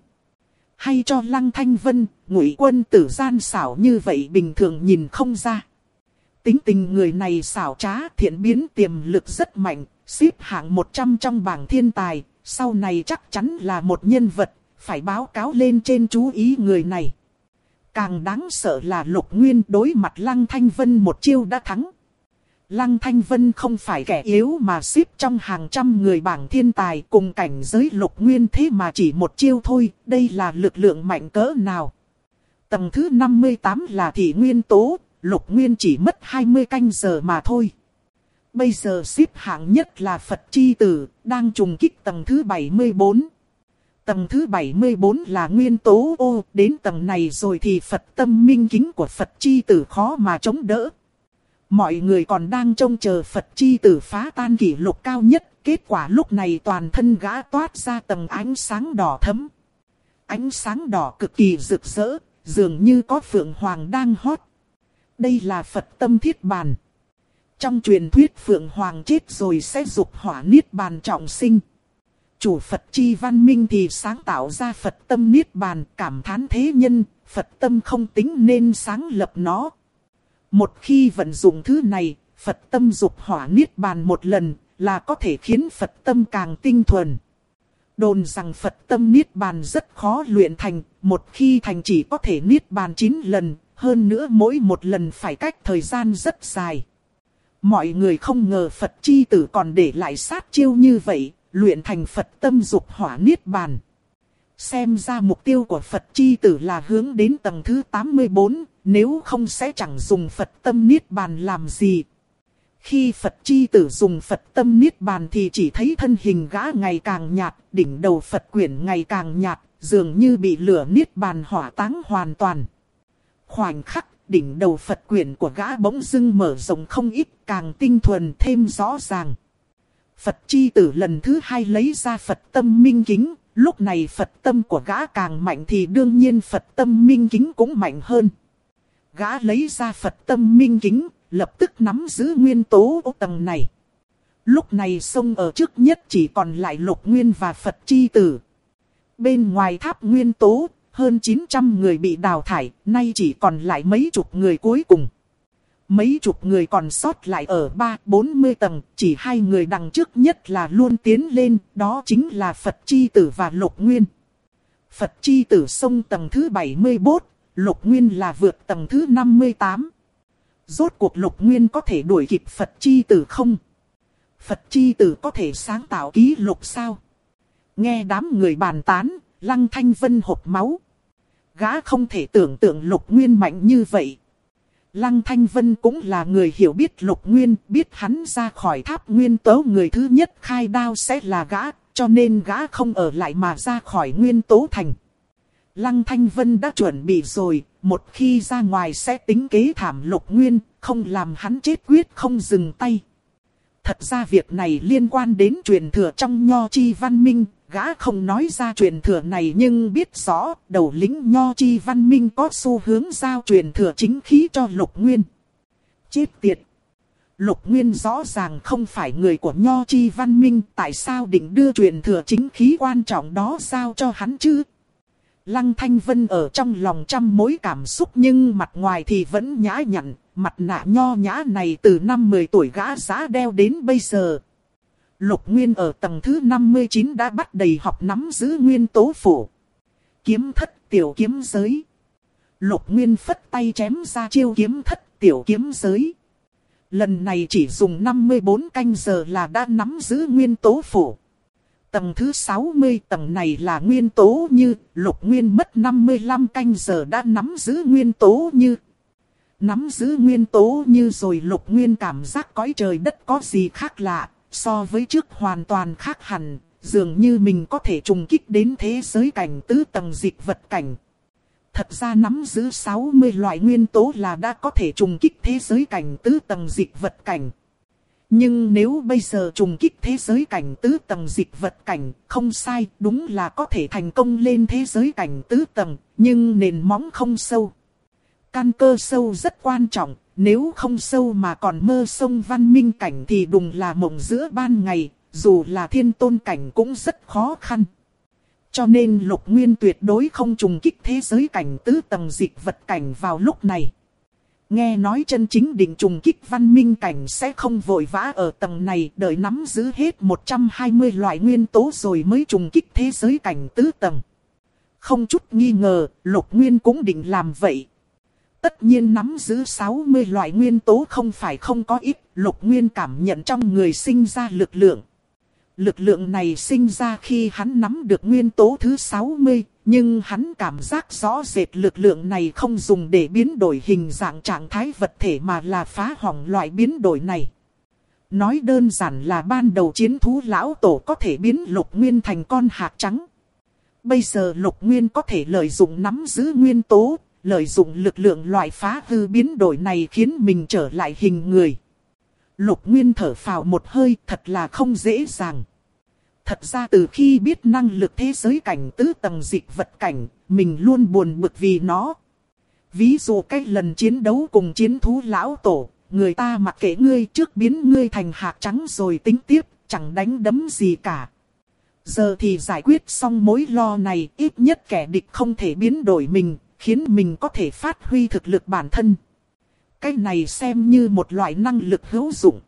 Hay cho Lăng Thanh Vân, Ngụy Quân tử gian xảo như vậy bình thường nhìn không ra. Tính tình người này xảo trá, thiện biến, tiềm lực rất mạnh, xếp hạng 100 trong bảng thiên tài, sau này chắc chắn là một nhân vật, phải báo cáo lên trên chú ý người này. Càng đáng sợ là Lục Nguyên đối mặt Lăng Thanh Vân một chiêu đã thắng. Lăng Thanh Vân không phải kẻ yếu mà xếp trong hàng trăm người bảng thiên tài cùng cảnh giới Lục Nguyên, thế mà chỉ một chiêu thôi, đây là lực lượng mạnh cỡ nào. Tầng thứ 58 là thị nguyên tố, Lục Nguyên chỉ mất 20 canh giờ mà thôi. Bây giờ xếp hạng nhất là Phật Chi Tử, đang trùng kích tầng thứ 74. Tầng thứ 74 là nguyên tố ô, đến tầng này rồi thì Phật tâm minh kính của Phật Chi Tử khó mà chống đỡ. Mọi người còn đang trông chờ Phật Chi Tử phá tan kỷ lục cao nhất, kết quả lúc này toàn thân gã toát ra tầng ánh sáng đỏ thẫm. Ánh sáng đỏ cực kỳ rực rỡ, dường như có phượng hoàng đang hót. Đây là Phật tâm thiết bàn. Trong truyền thuyết phượng hoàng chết rồi sẽ dục hỏa niết bàn trọng sinh. Chủ Phật chi văn minh thì sáng tạo ra Phật tâm niết bàn, cảm thán thế nhân, Phật tâm không tính nên sáng lập nó. Một khi vận dụng thứ này, Phật tâm dục hỏa niết bàn một lần là có thể khiến Phật tâm càng tinh thuần. Đồn rằng Phật tâm niết bàn rất khó luyện thành, một khi thành chỉ có thể niết bàn 9 lần, hơn nữa mỗi một lần phải cách thời gian rất dài. Mọi người không ngờ Phật Chi Tử còn để lại sát chiêu như vậy, luyện thành Phật tâm dục hỏa niết bàn. Xem ra mục tiêu của Phật Chi Tử là hướng đến tầng thứ 84, nếu không sẽ chẳng dùng Phật tâm niết bàn làm gì. Khi Phật Chi Tử dùng Phật tâm niết bàn thì chỉ thấy thân hình gã ngày càng nhạt, đỉnh đầu Phật quyển ngày càng nhạt, dường như bị lửa niết bàn hỏa táng hoàn toàn. Khoảnh khắc, đỉnh đầu Phật quyển của gã bỗng dưng mở rộng không ít, càng tinh thuần thêm rõ ràng. Phật Chi Tử lần thứ 2 lấy ra Phật tâm minh kính, lúc này Phật tâm của gã càng mạnh thì đương nhiên Phật tâm minh kính cũng mạnh hơn. Gã lấy ra Phật tâm minh kính, lập tức nắm giữ nguyên tố ở tầng này. Lúc này sông ở trước nhất chỉ còn lại Lục Nguyên và Phật Chi Tử. Bên ngoài tháp nguyên tố, hơn 900 người bị đào thải, nay chỉ còn lại mấy chục người cuối cùng. Mấy chục người còn sót lại ở 3-40 tầng, chỉ 2 người đằng trước nhất là luôn tiến lên, đó chính là Phật Chi Tử và Lục Nguyên. Phật Chi Tử xông tầng thứ 74, Lục Nguyên là vượt tầng thứ 58. Rốt cuộc Lục Nguyên có thể đuổi kịp Phật Chi Tử không? Phật Chi Tử có thể sáng tạo ký lục sao? Nghe đám người bàn tán, Lăng Thanh Vân hộc máu. Gã không thể tưởng tượng Lục Nguyên mạnh như vậy. Lăng Thanh Vân cũng là người hiểu biết Lục Nguyên, biết hắn ra khỏi tháp nguyên tố người thứ nhất khai đao sẽ là gã, cho nên gã không ở lại mà ra khỏi nguyên tố thành. Lăng Thanh Vân đã chuẩn bị rồi, một khi ra ngoài sẽ tính kế thảm Lục Nguyên, không làm hắn chết quyết không dừng tay. Thật ra việc này liên quan đến truyền thừa trong Nho Chi Văn Minh, gã không nói ra truyền thừa này nhưng biết rõ đầu lĩnh Nho Chi Văn Minh có xu hướng giao truyền thừa chính khí cho Lục Nguyên. Chết tiệt! Lục Nguyên rõ ràng không phải người của Nho Chi Văn Minh, tại sao định đưa truyền thừa chính khí quan trọng đó giao cho hắn chứ? Lăng Thanh Vân ở trong lòng trăm mối cảm xúc nhưng mặt ngoài thì vẫn nhã nhặn, mặt nạ nho nhã này từ năm 10 tuổi gã giá đeo đến bây giờ. Lục Nguyên ở tầng thứ 59 đã bắt đầy học nắm giữ nguyên tố phủ. Kiếm thất tiểu kiếm giới. Lục Nguyên phất tay chém ra chiêu kiếm thất tiểu kiếm giới. Lần này chỉ dùng 54 canh giờ là đã nắm giữ nguyên tố phủ. Tầng thứ 60 tầng này là nguyên tố như, Lục Nguyên mất 55 canh giờ đã nắm giữ nguyên tố như. Nắm giữ nguyên tố như rồi Lục Nguyên cảm giác cõi trời đất có gì khác lạ, so với trước hoàn toàn khác hẳn, dường như mình có thể trùng kích đến thế giới cảnh tứ tầng dịch vật cảnh. Thật ra nắm giữ 60 loại nguyên tố là đã có thể trùng kích thế giới cảnh tứ tầng dịch vật cảnh. Nhưng nếu bây giờ trùng kích thế giới cảnh tứ tầng dịch vật cảnh, không sai, đúng là có thể thành công lên thế giới cảnh tứ tầng, nhưng nền móng không sâu. Căn cơ sâu rất quan trọng, nếu không sâu mà còn mơ sông văn minh cảnh thì đúng là mộng giữa ban ngày, dù là thiên tôn cảnh cũng rất khó khăn. Cho nên Lục Nguyên tuyệt đối không trùng kích thế giới cảnh tứ tầng dịch vật cảnh vào lúc này. Nghe nói chân chính định trùng kích văn minh cảnh sẽ không vội vã ở tầng này, đợi nắm giữ hết 120 loại nguyên tố rồi mới trùng kích thế giới cảnh tứ tầng. Không chút nghi ngờ, Lục Nguyên cũng định làm vậy. Tất nhiên nắm giữ 60 loại nguyên tố không phải không có ít, Lục Nguyên cảm nhận trong người sinh ra lực lượng. Lực lượng này sinh ra khi hắn nắm được nguyên tố thứ 60, nhưng hắn cảm giác rõ rệt lực lượng này không dùng để biến đổi hình dạng trạng thái vật thể mà là phá hỏng loại biến đổi này. Nói đơn giản là ban đầu chiến thú lão tổ có thể biến Lục Nguyên thành con hạc trắng. Bây giờ Lục Nguyên có thể lợi dụng nắm giữ nguyên tố, lợi dụng lực lượng loại phá hư biến đổi này khiến mình trở lại hình người. Lục Nguyên thở phào một hơi, thật là không dễ dàng. Thật ra từ khi biết năng lực thế giới cảnh tứ tầng dịch vật cảnh, mình luôn buồn bực vì nó. Ví dụ cái lần chiến đấu cùng chiến thú lão tổ, người ta mặc kệ ngươi trước biến ngươi thành hạc trắng rồi tính tiếp, chẳng đánh đấm gì cả. Giờ thì giải quyết xong mối lo này, ít nhất kẻ địch không thể biến đổi mình, khiến mình có thể phát huy thực lực bản thân. Cái này xem như một loại năng lực hữu dụng.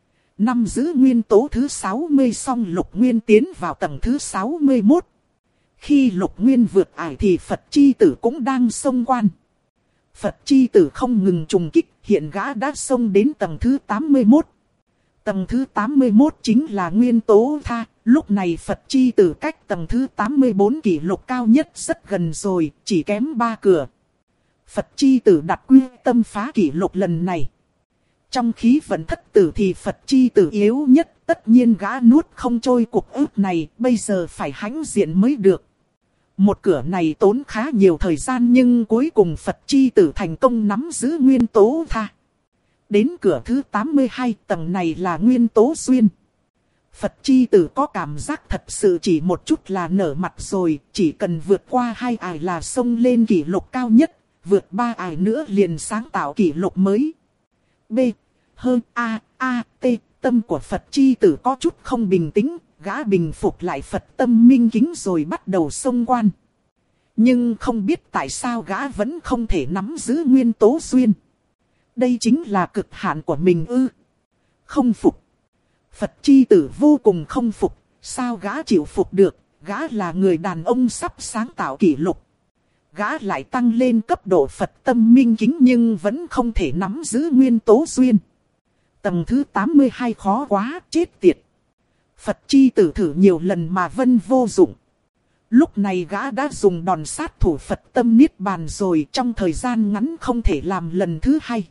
Nắm giữ nguyên tố thứ 60 xong Lục Nguyên tiến vào tầng thứ 61. Khi Lục Nguyên vượt ải thì Phật chi tử cũng đang xông quan. Phật chi tử không ngừng trùng kích, hiện gã đã xông đến tầng thứ 81. Tầng thứ 81 chính là nguyên tố tha, lúc này Phật chi tử cách tầng thứ 84 kỷ lục cao nhất rất gần rồi, chỉ kém 3 cửa. Phật chi tử đặt quyết tâm phá kỷ lục lần này. Trong khí vận thất tử thì Phật chi tử yếu nhất, tất nhiên gã nuốt không trôi cuộc ức này, bây giờ phải hãnh diện mới được. Một cửa này tốn khá nhiều thời gian nhưng cuối cùng Phật chi tử thành công nắm giữ nguyên tố tha. Đến cửa thứ 82, tầng này là nguyên tố duyên. Phật chi tử có cảm giác thật sự chỉ một chút là nở mặt rồi, chỉ cần vượt qua 2 ải là xông lên kỷ lục cao nhất, vượt 3 ải nữa liền sáng tạo kỷ lục mới. B. Hơn T. Tâm của Phật chi tử có chút không bình tĩnh, gã bình phục lại Phật tâm minh kính rồi bắt đầu xông quan. Nhưng không biết tại sao gã vẫn không thể nắm giữ nguyên tố duyên. Đây chính là cực hạn của mình ư? Không phục. Phật chi tử vô cùng không phục, sao gã chịu phục được, gã là người đàn ông sắp sáng tạo kỷ lục. Gã lại tăng lên cấp độ Phật tâm minh kính nhưng vẫn không thể nắm giữ nguyên tố duyên. Tầng thứ 82 khó quá, chết tiệt. Phật chi tử thử nhiều lần mà vẫn vô dụng. Lúc này gã đã dùng đòn sát thủ Phật tâm niết bàn rồi, trong thời gian ngắn không thể làm lần thứ hai.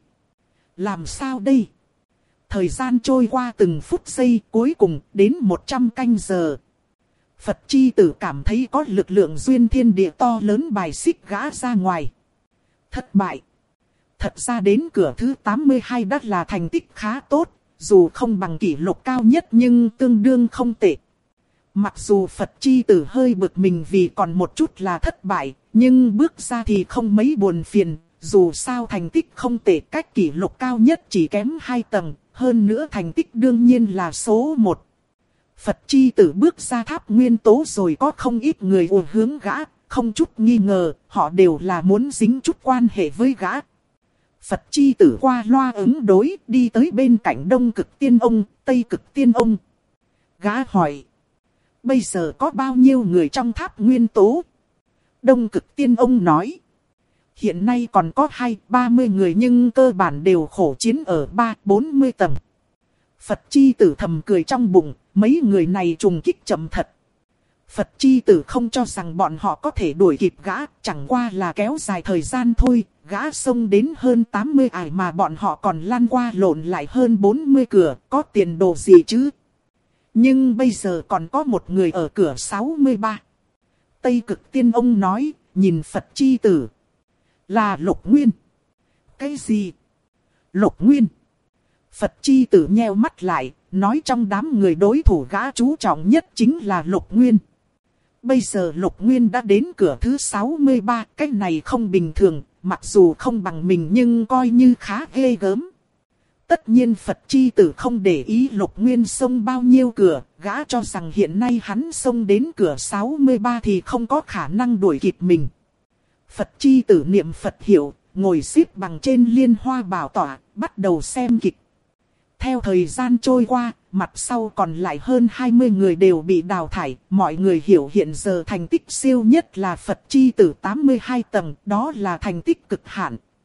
Làm sao đây? Thời gian trôi qua từng phút giây, cuối cùng đến 100 canh giờ. Phật chi tử cảm thấy có lực lượng duyên thiên địa to lớn bài xích gã ra ngoài. Thất bại. Thật ra đến cửa thứ 82 đã là thành tích khá tốt, dù không bằng kỷ lục cao nhất nhưng tương đương không tệ. Mặc dù Phật chi tử hơi bực mình vì còn một chút là thất bại, nhưng bước ra thì không mấy buồn phiền, dù sao thành tích không tệ, cách kỷ lục cao nhất chỉ kém 2 tầng, hơn nữa thành tích đương nhiên là số 1. Phật chi tử bước ra tháp nguyên tố rồi có không ít người ùa hướng gã, không chút nghi ngờ, họ đều là muốn dính chút quan hệ với gã. Phật chi tử qua loa ứng đối, đi tới bên cạnh Đông Cực Tiên Ông, Tây Cực Tiên Ông. Gã hỏi, bây giờ có bao nhiêu người trong tháp nguyên tố? Đông Cực Tiên Ông nói, hiện nay còn có 20-30 người nhưng cơ bản đều khổ chiến ở 30-40 tầng. Phật chi tử thầm cười trong bụng, mấy người này trùng kích chậm thật. Phật chi tử không cho rằng bọn họ có thể đuổi kịp gã, chẳng qua là kéo dài thời gian thôi. Gã xông đến hơn 80 ải mà bọn họ còn lan qua lộn lại hơn 40 cửa, có tiền đồ gì chứ? Nhưng bây giờ còn có một người ở cửa 63. Tây Cực Tiên Ông nói, nhìn Phật chi tử. Là Lục Nguyên. Cái gì? Lục Nguyên. Phật chi tử nheo mắt lại, nói trong đám người đối thủ gã chú trọng nhất chính là Lục Nguyên. Bây giờ Lục Nguyên đã đến cửa thứ 63, cái này không bình thường, mặc dù không bằng mình nhưng coi như khá ghê gớm. Tất nhiên Phật chi tử không để ý Lục Nguyên xông bao nhiêu cửa, gã cho rằng hiện nay hắn xông đến cửa 63 thì không có khả năng đuổi kịp mình. Phật chi tử niệm Phật hiệu, ngồi xếp bằng trên liên hoa bảo tọa, bắt đầu xem kịch. Theo thời gian trôi qua, mặt sau còn lại hơn 20 người đều bị đào thải. Mọi người hiểu hiện giờ thành tích siêu nhất là Phật chi tử 82 tầng, đó là thành tích cực hạn.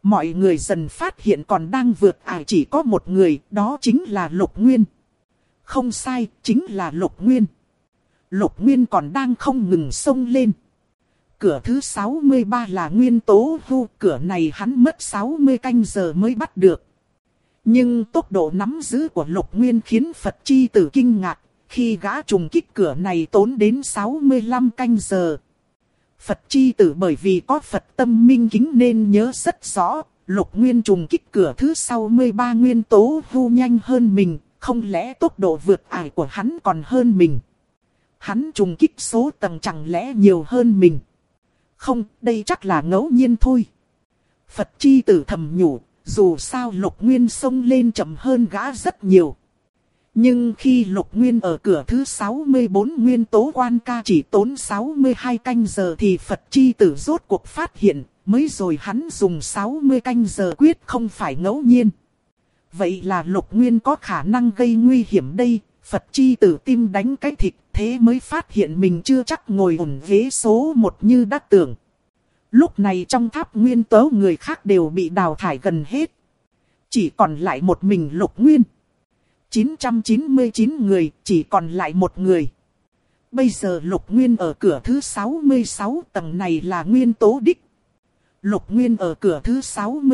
Mọi người dần phát hiện còn đang vượt ải chỉ có một người, đó chính là Lục Nguyên. Không sai, chính là Lục Nguyên. Lục Nguyên còn đang không ngừng xông lên. Cửa thứ 63 là nguyên tố hưu, cửa này hắn mất 60 canh giờ mới bắt được. Nhưng tốc độ nắm giữ của Lục Nguyên khiến Phật Chi Tử kinh ngạc, khi gã trùng kích cửa này tốn đến 65 canh giờ. Phật Chi Tử bởi vì có Phật tâm minh kính nên nhớ rất rõ, Lục Nguyên trùng kích cửa thứ 63 nguyên tố hưu nhanh hơn mình, không lẽ tốc độ vượt ải của hắn còn hơn mình? Hắn trùng kích số tầng chẳng lẽ nhiều hơn mình? Không, đây chắc là ngẫu nhiên thôi. Phật Chi Tử thầm nhủ, dù sao Lục Nguyên xông lên chậm hơn gã rất nhiều. Nhưng khi Lục Nguyên ở cửa thứ 64 nguyên tố quan ca chỉ tốn 62 canh giờ thì Phật Chi Tử rốt cuộc phát hiện, mới rồi hắn dùng 60 canh giờ quyết không phải ngẫu nhiên. Vậy là Lục Nguyên có khả năng gây nguy hiểm đây, Phật Chi Tử tim đánh cái thịt, thế mới phát hiện mình chưa chắc ngồi ổn ghế số 1 như đã tưởng. Lúc này trong tháp nguyên tố người khác đều bị đào thải gần hết. Chỉ còn lại một mình Lục Nguyên. 999 người, chỉ còn lại một người. Bây giờ Lục Nguyên ở cửa thứ 66 tầng này là nguyên tố đích. Lục Nguyên ở cửa thứ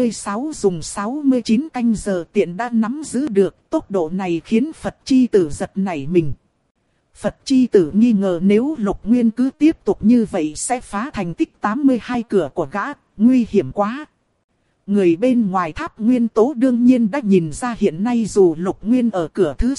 66 dùng 69 canh giờ tiện đã nắm giữ được, tốc độ này khiến Phật Chi Tử giật nảy mình. Phật Chi Tử nghi ngờ nếu Lục Nguyên cứ tiếp tục như vậy sẽ phá thành tích 82 cửa của gã, nguy hiểm quá. Người bên ngoài tháp nguyên tố đương nhiên đã nhìn ra hiện nay dù Lục Nguyên ở cửa thứ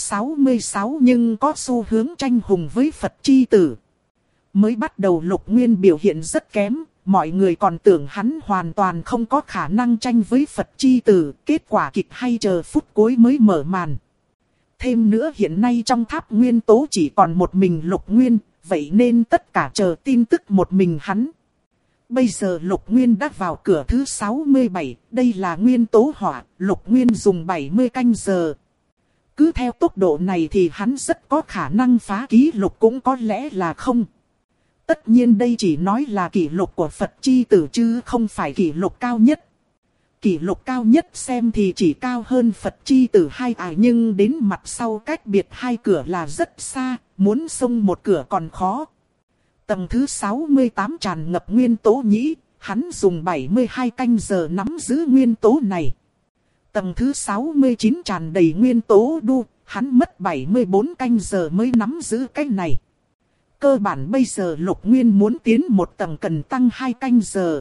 66 nhưng có xu hướng tranh hùng với Phật Chi Tử. Mới bắt đầu Lục Nguyên biểu hiện rất kém, mọi người còn tưởng hắn hoàn toàn không có khả năng tranh với Phật Chi Tử, kết quả kịch hay chờ phút cuối mới mở màn. Thêm nữa hiện nay trong tháp nguyên tố chỉ còn một mình Lục Nguyên, vậy nên tất cả chờ tin tức một mình hắn. Bây giờ Lục Nguyên đã vào cửa thứ 67, đây là nguyên tố hỏa, Lục Nguyên dùng 70 canh giờ. Cứ theo tốc độ này thì hắn rất có khả năng phá kỷ lục cũng có lẽ là không. Tất nhiên đây chỉ nói là kỷ lục của Phật Chi Tử chứ không phải kỷ lục cao nhất. Kỷ lục cao nhất xem thì chỉ cao hơn Phật Chi Tử 2 ải nhưng đến mặt sau cách biệt 2 cửa là rất xa, muốn xông một cửa còn khó. Tầng thứ 68 tràn ngập nguyên tố nhĩ, hắn dùng 72 canh giờ nắm giữ nguyên tố này. Tầng thứ 69 tràn đầy nguyên tố đu, hắn mất 74 canh giờ mới nắm giữ cái này. Cơ bản bây giờ Lục Nguyên muốn tiến một tầng cần tăng 2 canh giờ.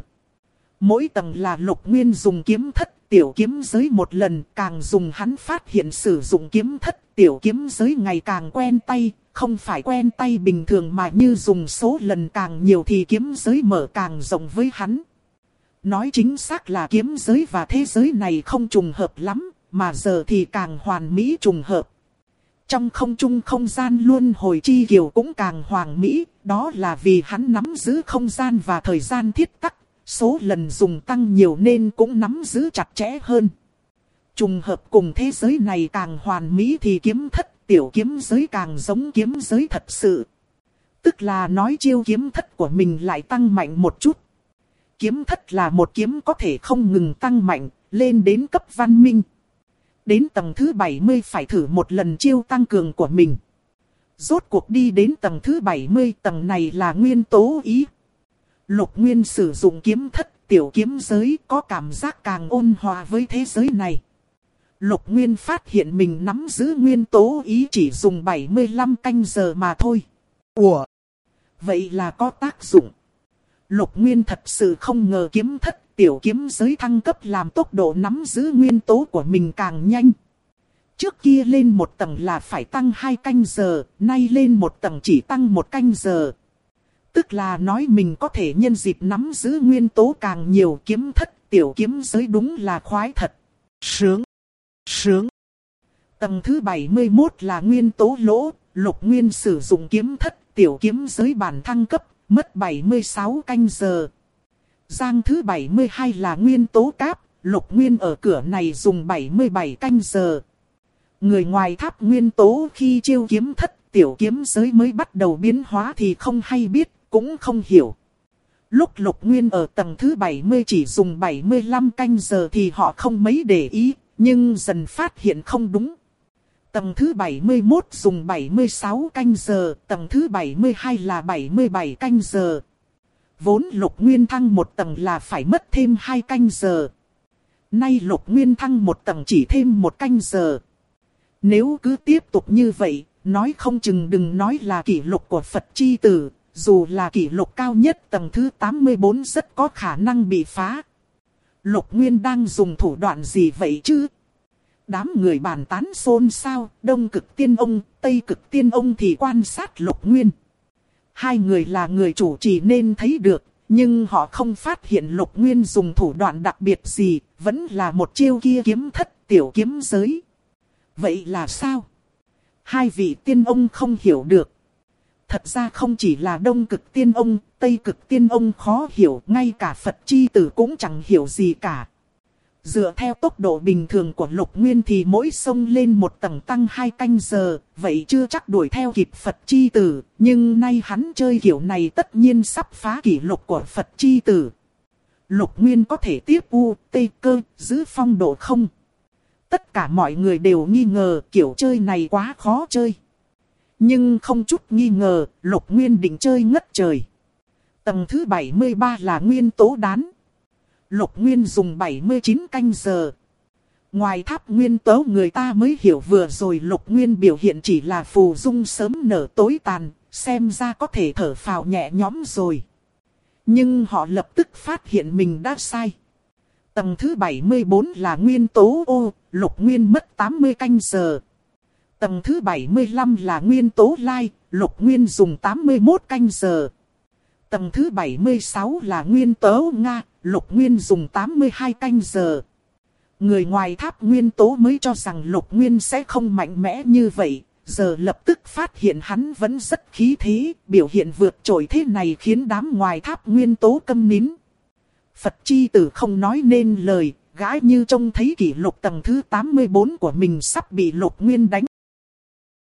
Mỗi tầng là Lục Nguyên dùng kiếm thất, tiểu kiếm giới một lần, càng dùng hắn phát hiện sử dụng kiếm thất, tiểu kiếm giới ngày càng quen tay, không phải quen tay bình thường mà như dùng số lần càng nhiều thì kiếm giới mở càng rộng với hắn. Nói chính xác là kiếm giới và thế giới này không trùng hợp lắm, mà giờ thì càng hoàn mỹ trùng hợp. Trong không trung không gian luân hồi chi kiều cũng càng hoàn mỹ, đó là vì hắn nắm giữ không gian và thời gian thiết tắc. Số lần dùng tăng nhiều nên cũng nắm giữ chặt chẽ hơn. Trùng hợp cùng thế giới này càng hoàn mỹ thì kiếm thất, tiểu kiếm giới càng giống kiếm giới thật sự. Tức là nói chiêu kiếm thất của mình lại tăng mạnh một chút. Kiếm thất là một kiếm có thể không ngừng tăng mạnh, lên đến cấp văn minh. Đến tầng thứ 70 phải thử một lần chiêu tăng cường của mình. Rốt cuộc đi đến tầng thứ 70, tầng này là nguyên tố ý. Lục Nguyên sử dụng kiếm thất, tiểu kiếm giới có cảm giác càng ôn hòa với thế giới này. Lục Nguyên phát hiện mình nắm giữ nguyên tố ý chỉ dùng 75 canh giờ mà thôi. Ủa? Vậy là có tác dụng. Lục Nguyên thật sự không ngờ kiếm thất, tiểu kiếm giới thăng cấp làm tốc độ nắm giữ nguyên tố của mình càng nhanh. Trước kia lên một tầng là phải tăng 2 canh giờ, nay lên một tầng chỉ tăng 1 canh giờ. Tức là nói mình có thể nhân dịp nắm giữ nguyên tố càng nhiều, kiếm thất, tiểu kiếm giới đúng là khoái thật. Sướng. Sướng. Tầng thứ 71 là nguyên tố lỗ, Lục Nguyên sử dụng kiếm thất, tiểu kiếm giới bản thăng cấp, mất 76 canh giờ. Giang thứ 72 là nguyên tố cáp, Lục Nguyên ở cửa này dùng 77 canh giờ. Người ngoài tháp nguyên tố khi chiêu kiếm thất, tiểu kiếm giới mới bắt đầu biến hóa thì không hay biết, cũng không hiểu. Lúc Lục Nguyên ở tầng thứ 70 chỉ dùng 75 canh giờ thì họ không mấy để ý, nhưng dần phát hiện không đúng. Tầng thứ 71 dùng 76 canh giờ, tầng thứ 72 là 77 canh giờ. Vốn Lục Nguyên thăng một tầng là phải mất thêm 2 canh giờ. Nay Lục Nguyên thăng một tầng chỉ thêm 1 canh giờ. Nếu cứ tiếp tục như vậy, nói không chừng đừng nói là kỷ lục của Phật chi tử, dù là kỷ lục cao nhất tầng thứ 84 rất có khả năng bị phá. Lục Nguyên đang dùng thủ đoạn gì vậy chứ? Đám người bàn tán xôn xao, Đông Cực Tiên Ông, Tây Cực Tiên Ông thì quan sát Lục Nguyên. Hai người là người chủ trì nên thấy được, nhưng họ không phát hiện Lục Nguyên dùng thủ đoạn đặc biệt gì, vẫn là một chiêu kia kiếm thất tiểu kiếm giới. Vậy là sao? Hai vị tiên ông không hiểu được. Thật ra không chỉ là Đông Cực Tiên Ông, Tây Cực Tiên Ông khó hiểu, ngay cả Phật chi tử cũng chẳng hiểu gì cả. Dựa theo tốc độ bình thường của Lục Nguyên thì mỗi sông lên một tầng tăng 2 canh giờ, vậy chưa chắc đuổi theo kịp Phật chi tử, nhưng nay hắn chơi kiểu này tất nhiên sắp phá kỷ lục của Phật chi tử. Lục Nguyên có thể tiếp U, T cơ, giữ phong độ không? Tất cả mọi người đều nghi ngờ kiểu chơi này quá khó chơi. Nhưng không chút nghi ngờ, Lục Nguyên định chơi ngất trời. Tầng thứ 73 là nguyên tố đán. Lục Nguyên dùng 79 canh giờ. Ngoài tháp nguyên tố người ta mới hiểu vừa rồi Lục Nguyên biểu hiện chỉ là phù dung sớm nở tối tàn, xem ra có thể thở phào nhẹ nhõm rồi. Nhưng họ lập tức phát hiện mình đã sai. Tầng thứ 74 là nguyên tố ô, Lục Nguyên mất 80 canh giờ. Tầng thứ 75 là nguyên tố lai, Lục Nguyên dùng 81 canh giờ. Tầng thứ 76 là nguyên tố Nga, Lục Nguyên dùng 82 canh giờ. Người ngoài tháp nguyên tố mới cho rằng Lục Nguyên sẽ không mạnh mẽ như vậy, giờ lập tức phát hiện hắn vẫn rất khí thế, biểu hiện vượt trội thế này khiến đám ngoài tháp nguyên tố câm nín. Phật chi tử không nói nên lời, gã như trông thấy kỷ lục tầng thứ 84 của mình sắp bị Lục Nguyên đánh